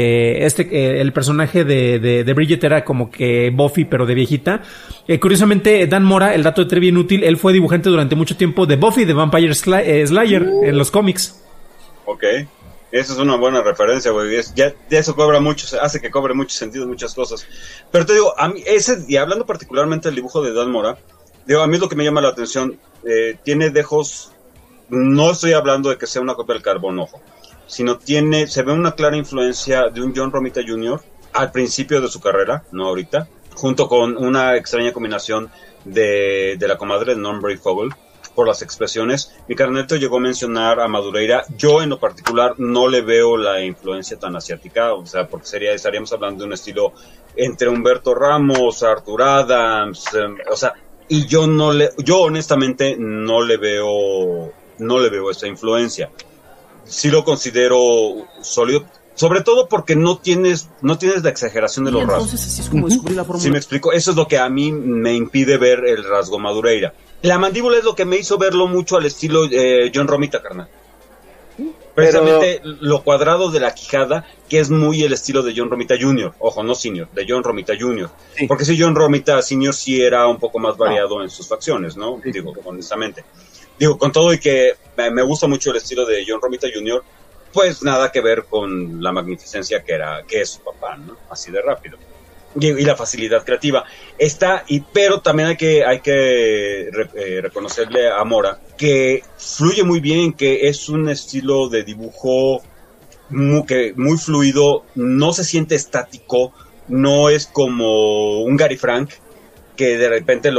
el personaje de Bridget era como que Buffy pero de viejita. Curiosamente Dan Mora, el dato de trivia inútil, él fue dibujante durante mucho tiempo de Buffy the Vampire Slayer en los cómics. Ok, eso es una buena referencia, güey. Ya eso hace que cobre mucho sentido muchas cosas. Pero te digo, a mí y hablando particularmente del dibujo de Dan Mora, a mí es lo que me llama la atención. Tiene dejos, no estoy hablando de que sea una copia del Carbón, ojo, sino se ve una clara influencia de un John Romita Jr. al principio de su carrera, no ahorita, junto con una extraña combinación de la comadre de Norm Brayfogle, por las expresiones. Mi carnalito llegó a mencionar a Madureira. Yo en lo particular no le veo la influencia tan asiática, o sea, porque estaríamos hablando de un estilo entre Humberto Ramos, Arthur Adams, o sea, y yo honestamente no le veo esa influencia. Sí lo considero sólido, sobre todo porque no tienes la exageración de los rasgos. Entonces así es como descubrí la fórmula. Sí, me explico. Eso es lo que a mí me impide ver el rasgo Madureira. La mandíbula es lo que me hizo verlo mucho al estilo John Romita, carnal. Precisamente lo cuadrado de la quijada, que es muy el estilo de John Romita Jr. Ojo, no Senior, de John Romita Jr. Sí. Porque si John Romita Senior sí era un poco más variado en sus facciones, ¿no? Sí. Digo, honestamente. Digo, con todo y que me gusta mucho el estilo de John Romita Jr., pues nada que ver con la magnificencia que es su papá, ¿no? Así de rápido. Y la facilidad creativa pero también hay que reconocerle a Mora que fluye muy bien, que es un estilo de dibujo muy fluido, no se siente estático, no es como un Gary Frank que de repente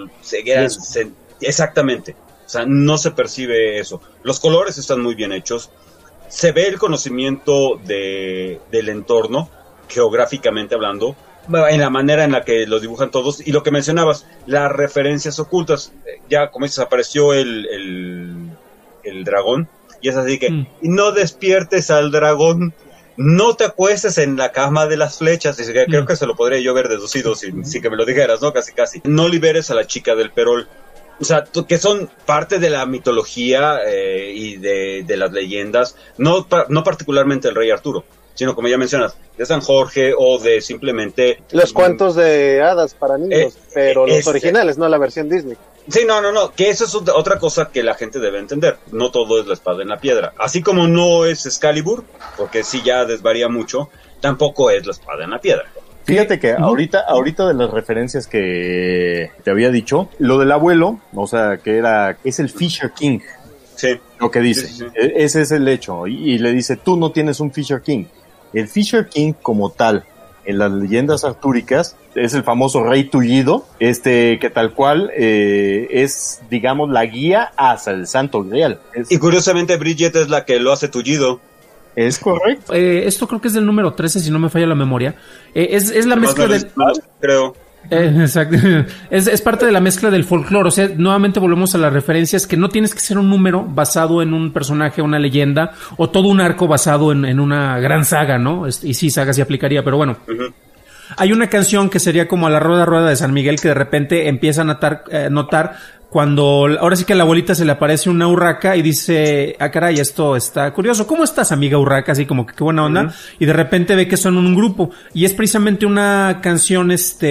exactamente, o sea, no se percibe eso. Los colores están muy bien hechos, se ve el conocimiento del entorno geográficamente hablando, en la manera en la que lo dibujan todos, y lo que mencionabas, las referencias ocultas, ya como dices, apareció el dragón, y es así que, no despiertes al dragón, no te acuestes en la cama de las flechas, y creo que se lo podría yo haber deducido sin que me lo dijeras, ¿no? Casi, no liberes a la chica del perol, o sea, que son parte de la mitología y de las leyendas, no particularmente el rey Arturo, sino como ya mencionas, de San Jorge o de simplemente... Los cuentos de hadas para niños, pero los originales, no la versión Disney. Sí, no, que eso es otra cosa que la gente debe entender, no todo es la espada en la piedra, así como no es Excalibur, porque sí ya desvaría mucho, tampoco es la espada en la piedra. Fíjate que ahorita de las referencias que te había dicho, lo del abuelo, o sea, es el Fisher King. Sí. Lo que dice, sí. Ese es el hecho, y le dice, tú no tienes un Fisher King. El Fisher King como tal, en las leyendas artúricas, es el famoso rey tullido, que tal cual es, digamos, la guía hacia el Santo Grial. Y curiosamente Bridget es la que lo hace tullido. Es correcto. Esto creo que es del número 13, si no me falla la memoria. Es la mezcla del... creo. Exacto. Es parte de la mezcla del folclore. O sea, nuevamente volvemos a las referencias, que no tienes que ser un número basado en un personaje, una leyenda, o todo un arco basado en una gran saga, ¿no? Y sí, saga sí aplicaría, pero bueno. Uh-huh. Hay una canción que sería como a la rueda de San Miguel, que de repente empiezan a notar cuando ahora sí que a la abuelita se le aparece una urraca y dice, caray, esto está curioso, ¿cómo estás, amiga urraca? Así como que qué buena onda. Uh-huh. Y de repente ve que son un grupo, y es precisamente una canción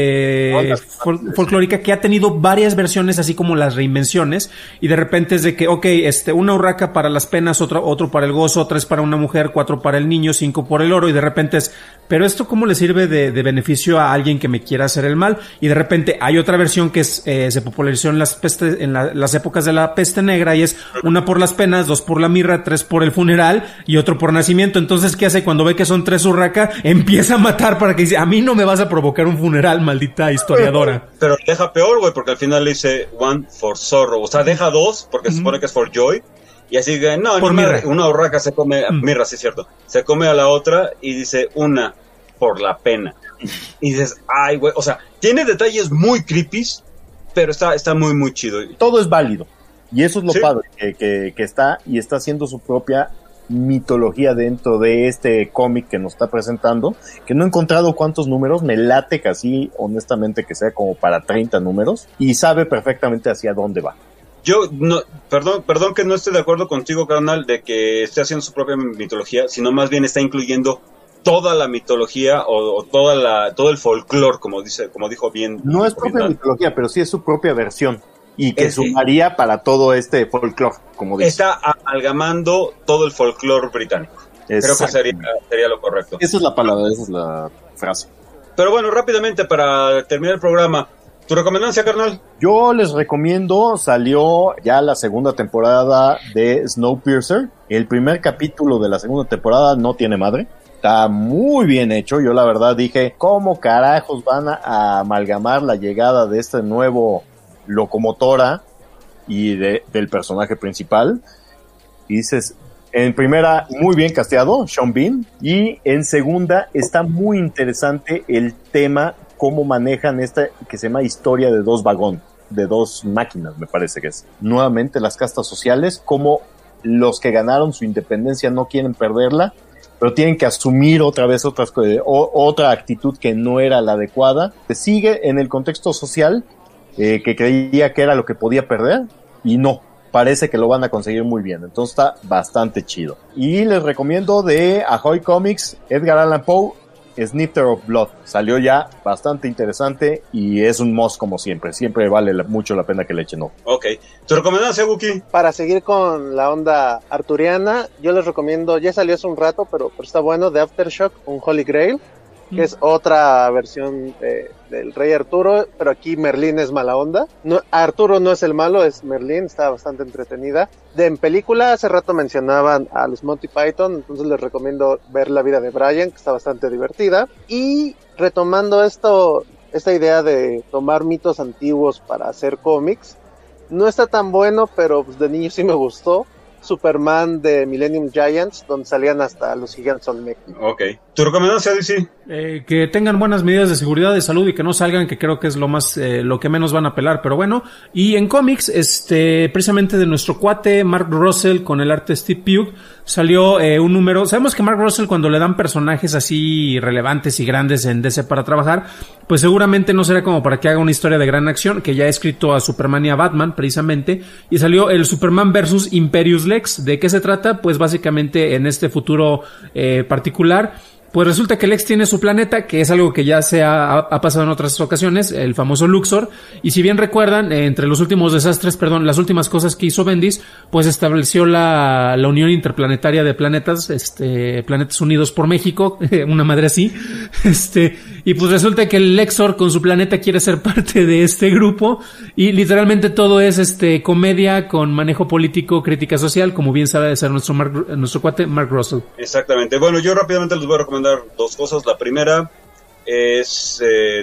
folclórica que ha tenido varias versiones, así como las reinvenciones, y de repente es de que, una urraca para las penas, otro para el gozo, 3 para una mujer, 4 para el niño, 5 por el oro, y de repente es, pero esto ¿cómo le sirve de beneficio a alguien que me quiera hacer el mal? Y de repente hay otra versión que se popularizó en las épocas de la peste negra, y es 1 por las penas, 2 por la mirra, 3 por el funeral y otro por nacimiento. Entonces, ¿qué hace cuando ve que son 3 urraca? Empieza a matar para que dice, a mí no me vas a provocar un funeral, maldita historiadora. Pero deja peor, güey, porque al final le dice 1 for sorrow, o sea, deja 2 porque se supone que es for joy. Y así que, no, por mirra. Una urraca se come, mirra, sí es cierto, se come a la otra y dice 1 por la pena. Y dices, ay, güey, o sea, tiene detalles muy creepies, pero está muy, muy chido. Todo es válido. Y eso es lo padre, que está haciendo su propia mitología dentro de este cómic que nos está presentando, que no he encontrado cuántos números, me late casi, honestamente, que sea como para 30 números, y sabe perfectamente hacia dónde va. Yo, no, perdón que no esté de acuerdo contigo, carnal, de que esté haciendo su propia mitología, sino más bien está incluyendo toda la mitología o todo el folclore, como dijo bien. No es propia mitología, pero sí es su propia versión, y que sumaría para todo este folclore, como dice. Está amalgamando todo el folclore británico. Creo que sería lo correcto. Esa es la palabra, esa es la frase. Pero bueno, rápidamente para terminar el programa, ¿tu recomendancia, carnal? Yo les recomiendo, salió ya la segunda temporada de Snowpiercer. El primer capítulo de la segunda temporada no tiene madre. Está muy bien hecho. Yo la verdad dije, ¿cómo carajos van a amalgamar la llegada de este nuevo locomotora y del personaje principal? Y dices, en primera, muy bien casteado, Sean Bean, y en segunda, está muy interesante el tema, cómo manejan esta que se llama historia de dos vagones, de dos máquinas, me parece que es. Nuevamente las castas sociales, como los que ganaron su independencia no quieren perderla, pero tienen que asumir otra vez otra actitud que no era la adecuada. Se sigue en el contexto social que creía que era lo que podía perder, y no, parece que lo van a conseguir muy bien. Entonces está bastante chido. Y les recomiendo de Ahoy Comics, Edgar Allan Poe, Snifter of Blood. Salió ya, bastante interesante y es un must como siempre. Siempre vale mucho la pena que le echen ojo. Ok. ¿Tu recomendación, Wookie? Para seguir con la onda arturiana, yo les recomiendo, ya salió hace un rato, pero está bueno, The Aftershock, un Holy Grail, que es otra versión del Rey Arturo, pero aquí Merlín es mala onda. No, Arturo no es el malo, es Merlín, está bastante entretenida. En película, hace rato mencionaban a los Monty Python, entonces les recomiendo ver La vida de Brian, que está bastante divertida. Y retomando esta idea de tomar mitos antiguos para hacer cómics, no está tan bueno, pero pues, de niño sí me gustó. Superman de Millennium Giants, donde salían hasta los gigantes olmecas. Ok. ¿Tu recomendación, DC? Que tengan buenas medidas de seguridad, de salud y que no salgan, que creo que es lo que menos van a pelar, pero bueno. Y en cómics, precisamente de nuestro cuate Mark Russell con el arte Steve Pugh, salió un número. Sabemos que Mark Russell, cuando le dan personajes así relevantes y grandes en DC para trabajar, pues seguramente no será como para que haga una historia de gran acción, que ya ha escrito a Superman y a Batman precisamente, y salió el Superman vs. Imperius Lex. ¿De qué se trata? Pues básicamente en este futuro particular, pues resulta que Lex tiene su planeta, que es algo que ya se ha pasado en otras ocasiones, el famoso Luxor, y si bien recuerdan, entre los últimos desastres, las últimas cosas que hizo Bendis, pues estableció la Unión Interplanetaria de Planetas, Planetas Unidos por México, una madre así, y pues resulta que el Lexor con su planeta quiere ser parte de este grupo, y literalmente todo es comedia con manejo político, crítica social, como bien sabe de ser nuestro cuate Mark Russell. Exactamente. Bueno, yo rápidamente les voy a recomendar dos cosas. La primera es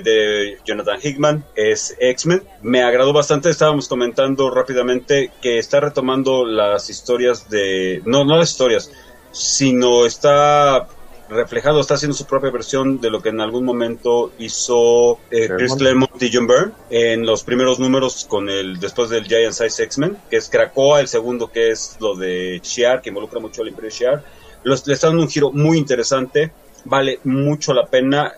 de Jonathan Hickman, es X-Men. Me agradó bastante. Estábamos comentando rápidamente que está retomando las historias no las historias, sino está reflejado, está haciendo su propia versión de lo que en algún momento hizo Chris Claremont y John Byrne en los primeros números después del Giant Size X-Men, que es Krakoa, el segundo que es lo de Shi'ar, que involucra mucho al Imperio Shi'ar. Le está dando un giro muy interesante, vale mucho la pena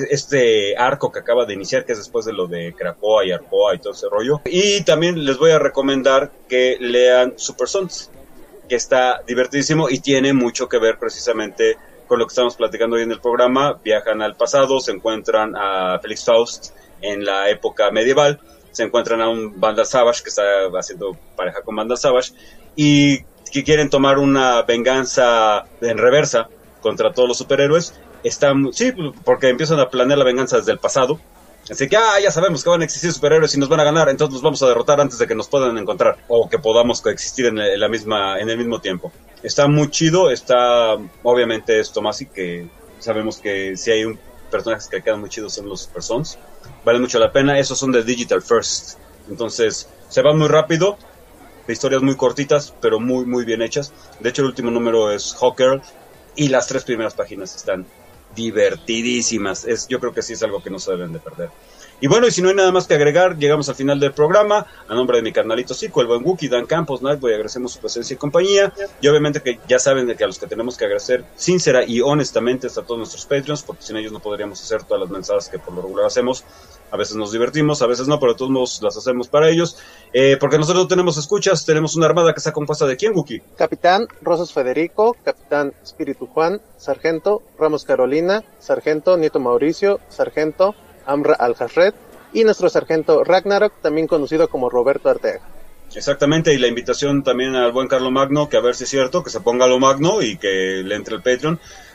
este arco que acaba de iniciar, que es después de lo de Krakoa y Arkoa y todo ese rollo. Y también les voy a recomendar que lean Super Sons, que está divertidísimo y tiene mucho que ver precisamente con lo que estamos platicando hoy en el programa. Viajan al pasado, se encuentran a Felix Faust en la época medieval, se encuentran a un Vandal Savage que está haciendo pareja con Vandal Savage y que quieren tomar una venganza en reversa contra todos los superhéroes. Sí, porque empiezan a planear la venganza desde el pasado. Así que ya sabemos que van a existir superhéroes y nos van a ganar, entonces los vamos a derrotar antes de que nos puedan encontrar o que podamos coexistir en el mismo tiempo. Está muy chido, obviamente es Tomasi, que sabemos que si hay personajes que quedan muy chidos son los Super Sons. Vale mucho la pena, esos son de Digital First. Entonces, se van muy rápido, historias muy cortitas, pero muy, muy bien hechas. De hecho, el último número es Hawkgirl y las 3 primeras páginas están divertidísimas. Yo creo que sí es algo que no se deben de perder. Y bueno, y si no hay nada más que agregar, llegamos al final del programa. A nombre de mi carnalito Zico, el buen Wookie, Dan Campos, Nightboy, agradecemos su presencia y compañía. Y obviamente que ya saben de que a los que tenemos que agradecer sincera y honestamente es a todos nuestros Patreons, porque sin ellos no podríamos hacer todas las mensajes que por lo regular hacemos. A veces nos divertimos, a veces no, pero de todos modos las hacemos para ellos. Porque nosotros no tenemos escuchas, tenemos una armada que está compuesta de ¿quién, Wookie? Capitán Rosas Federico, Capitán Espíritu Juan, Sargento Ramos Carolina, Sargento Nieto Mauricio, Sargento Amra Al-Hasred y nuestro Sargento Ragnarok, también conocido como Roberto Arteaga. Exactamente, y la invitación también al buen Carlo Magno, que a ver si es cierto, que se ponga lo Magno y que le entre el Patreon.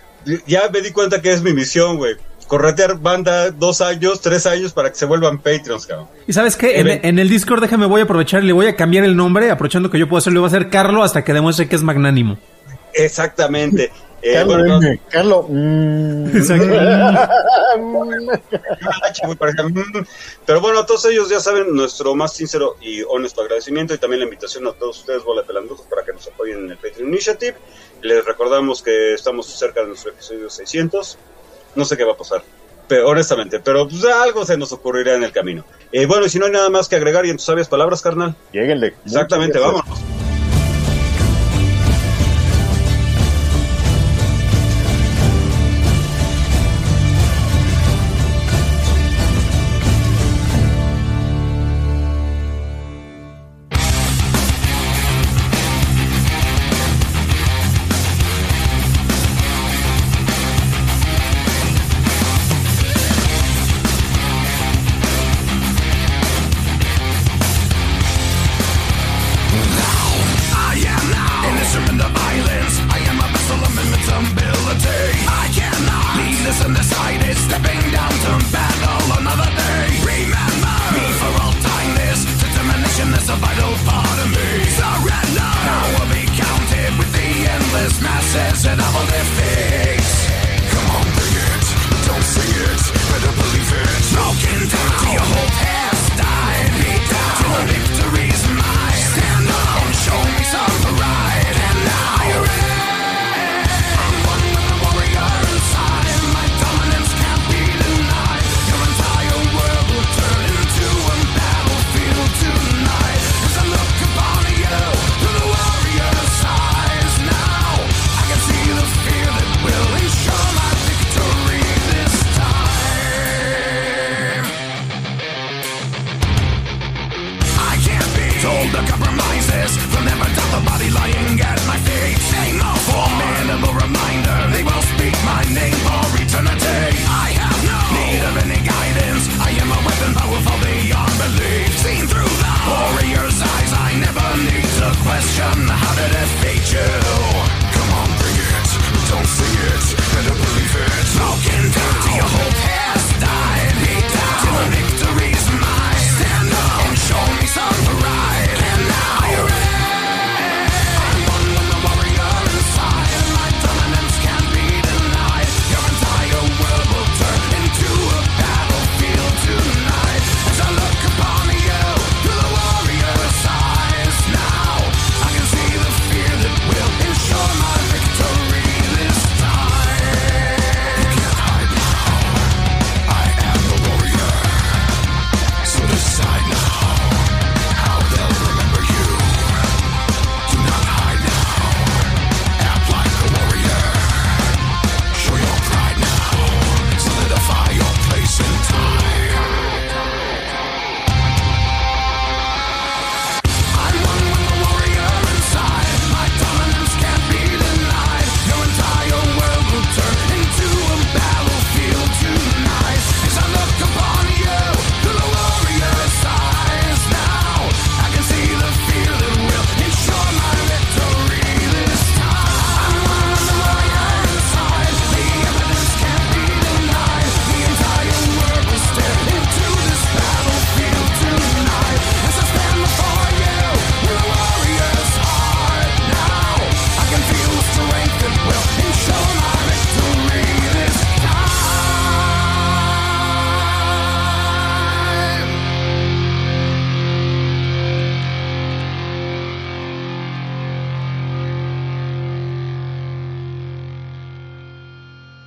Ya me di cuenta que es mi misión, güey. Corretear banda 2 años, 3 años para que se vuelvan Patreons, cabrón. Y ¿sabes qué? En el Discord, voy a aprovechar y le voy a cambiar el nombre, aprovechando que yo puedo hacerlo, le voy a hacer Carlo hasta que demuestre que es magnánimo. Exactamente. Carlos, bueno, Carlos. muy pareja. Pero bueno, a todos ellos ya saben nuestro más sincero y honesto agradecimiento y también la invitación a todos ustedes, bola de pelanducos, para que nos apoyen en el Patreon Initiative. Les recordamos que estamos cerca de nuestro episodio 600. No sé qué va a pasar, pero honestamente, pero pues, algo se nos ocurrirá en el camino. Bueno, y si no hay nada más que agregar y en tus sabias palabras, carnal. Lléguenle. Exactamente, vámonos.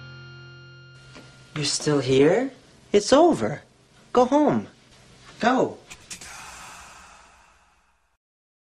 You're still here? It's over. Go home. Go.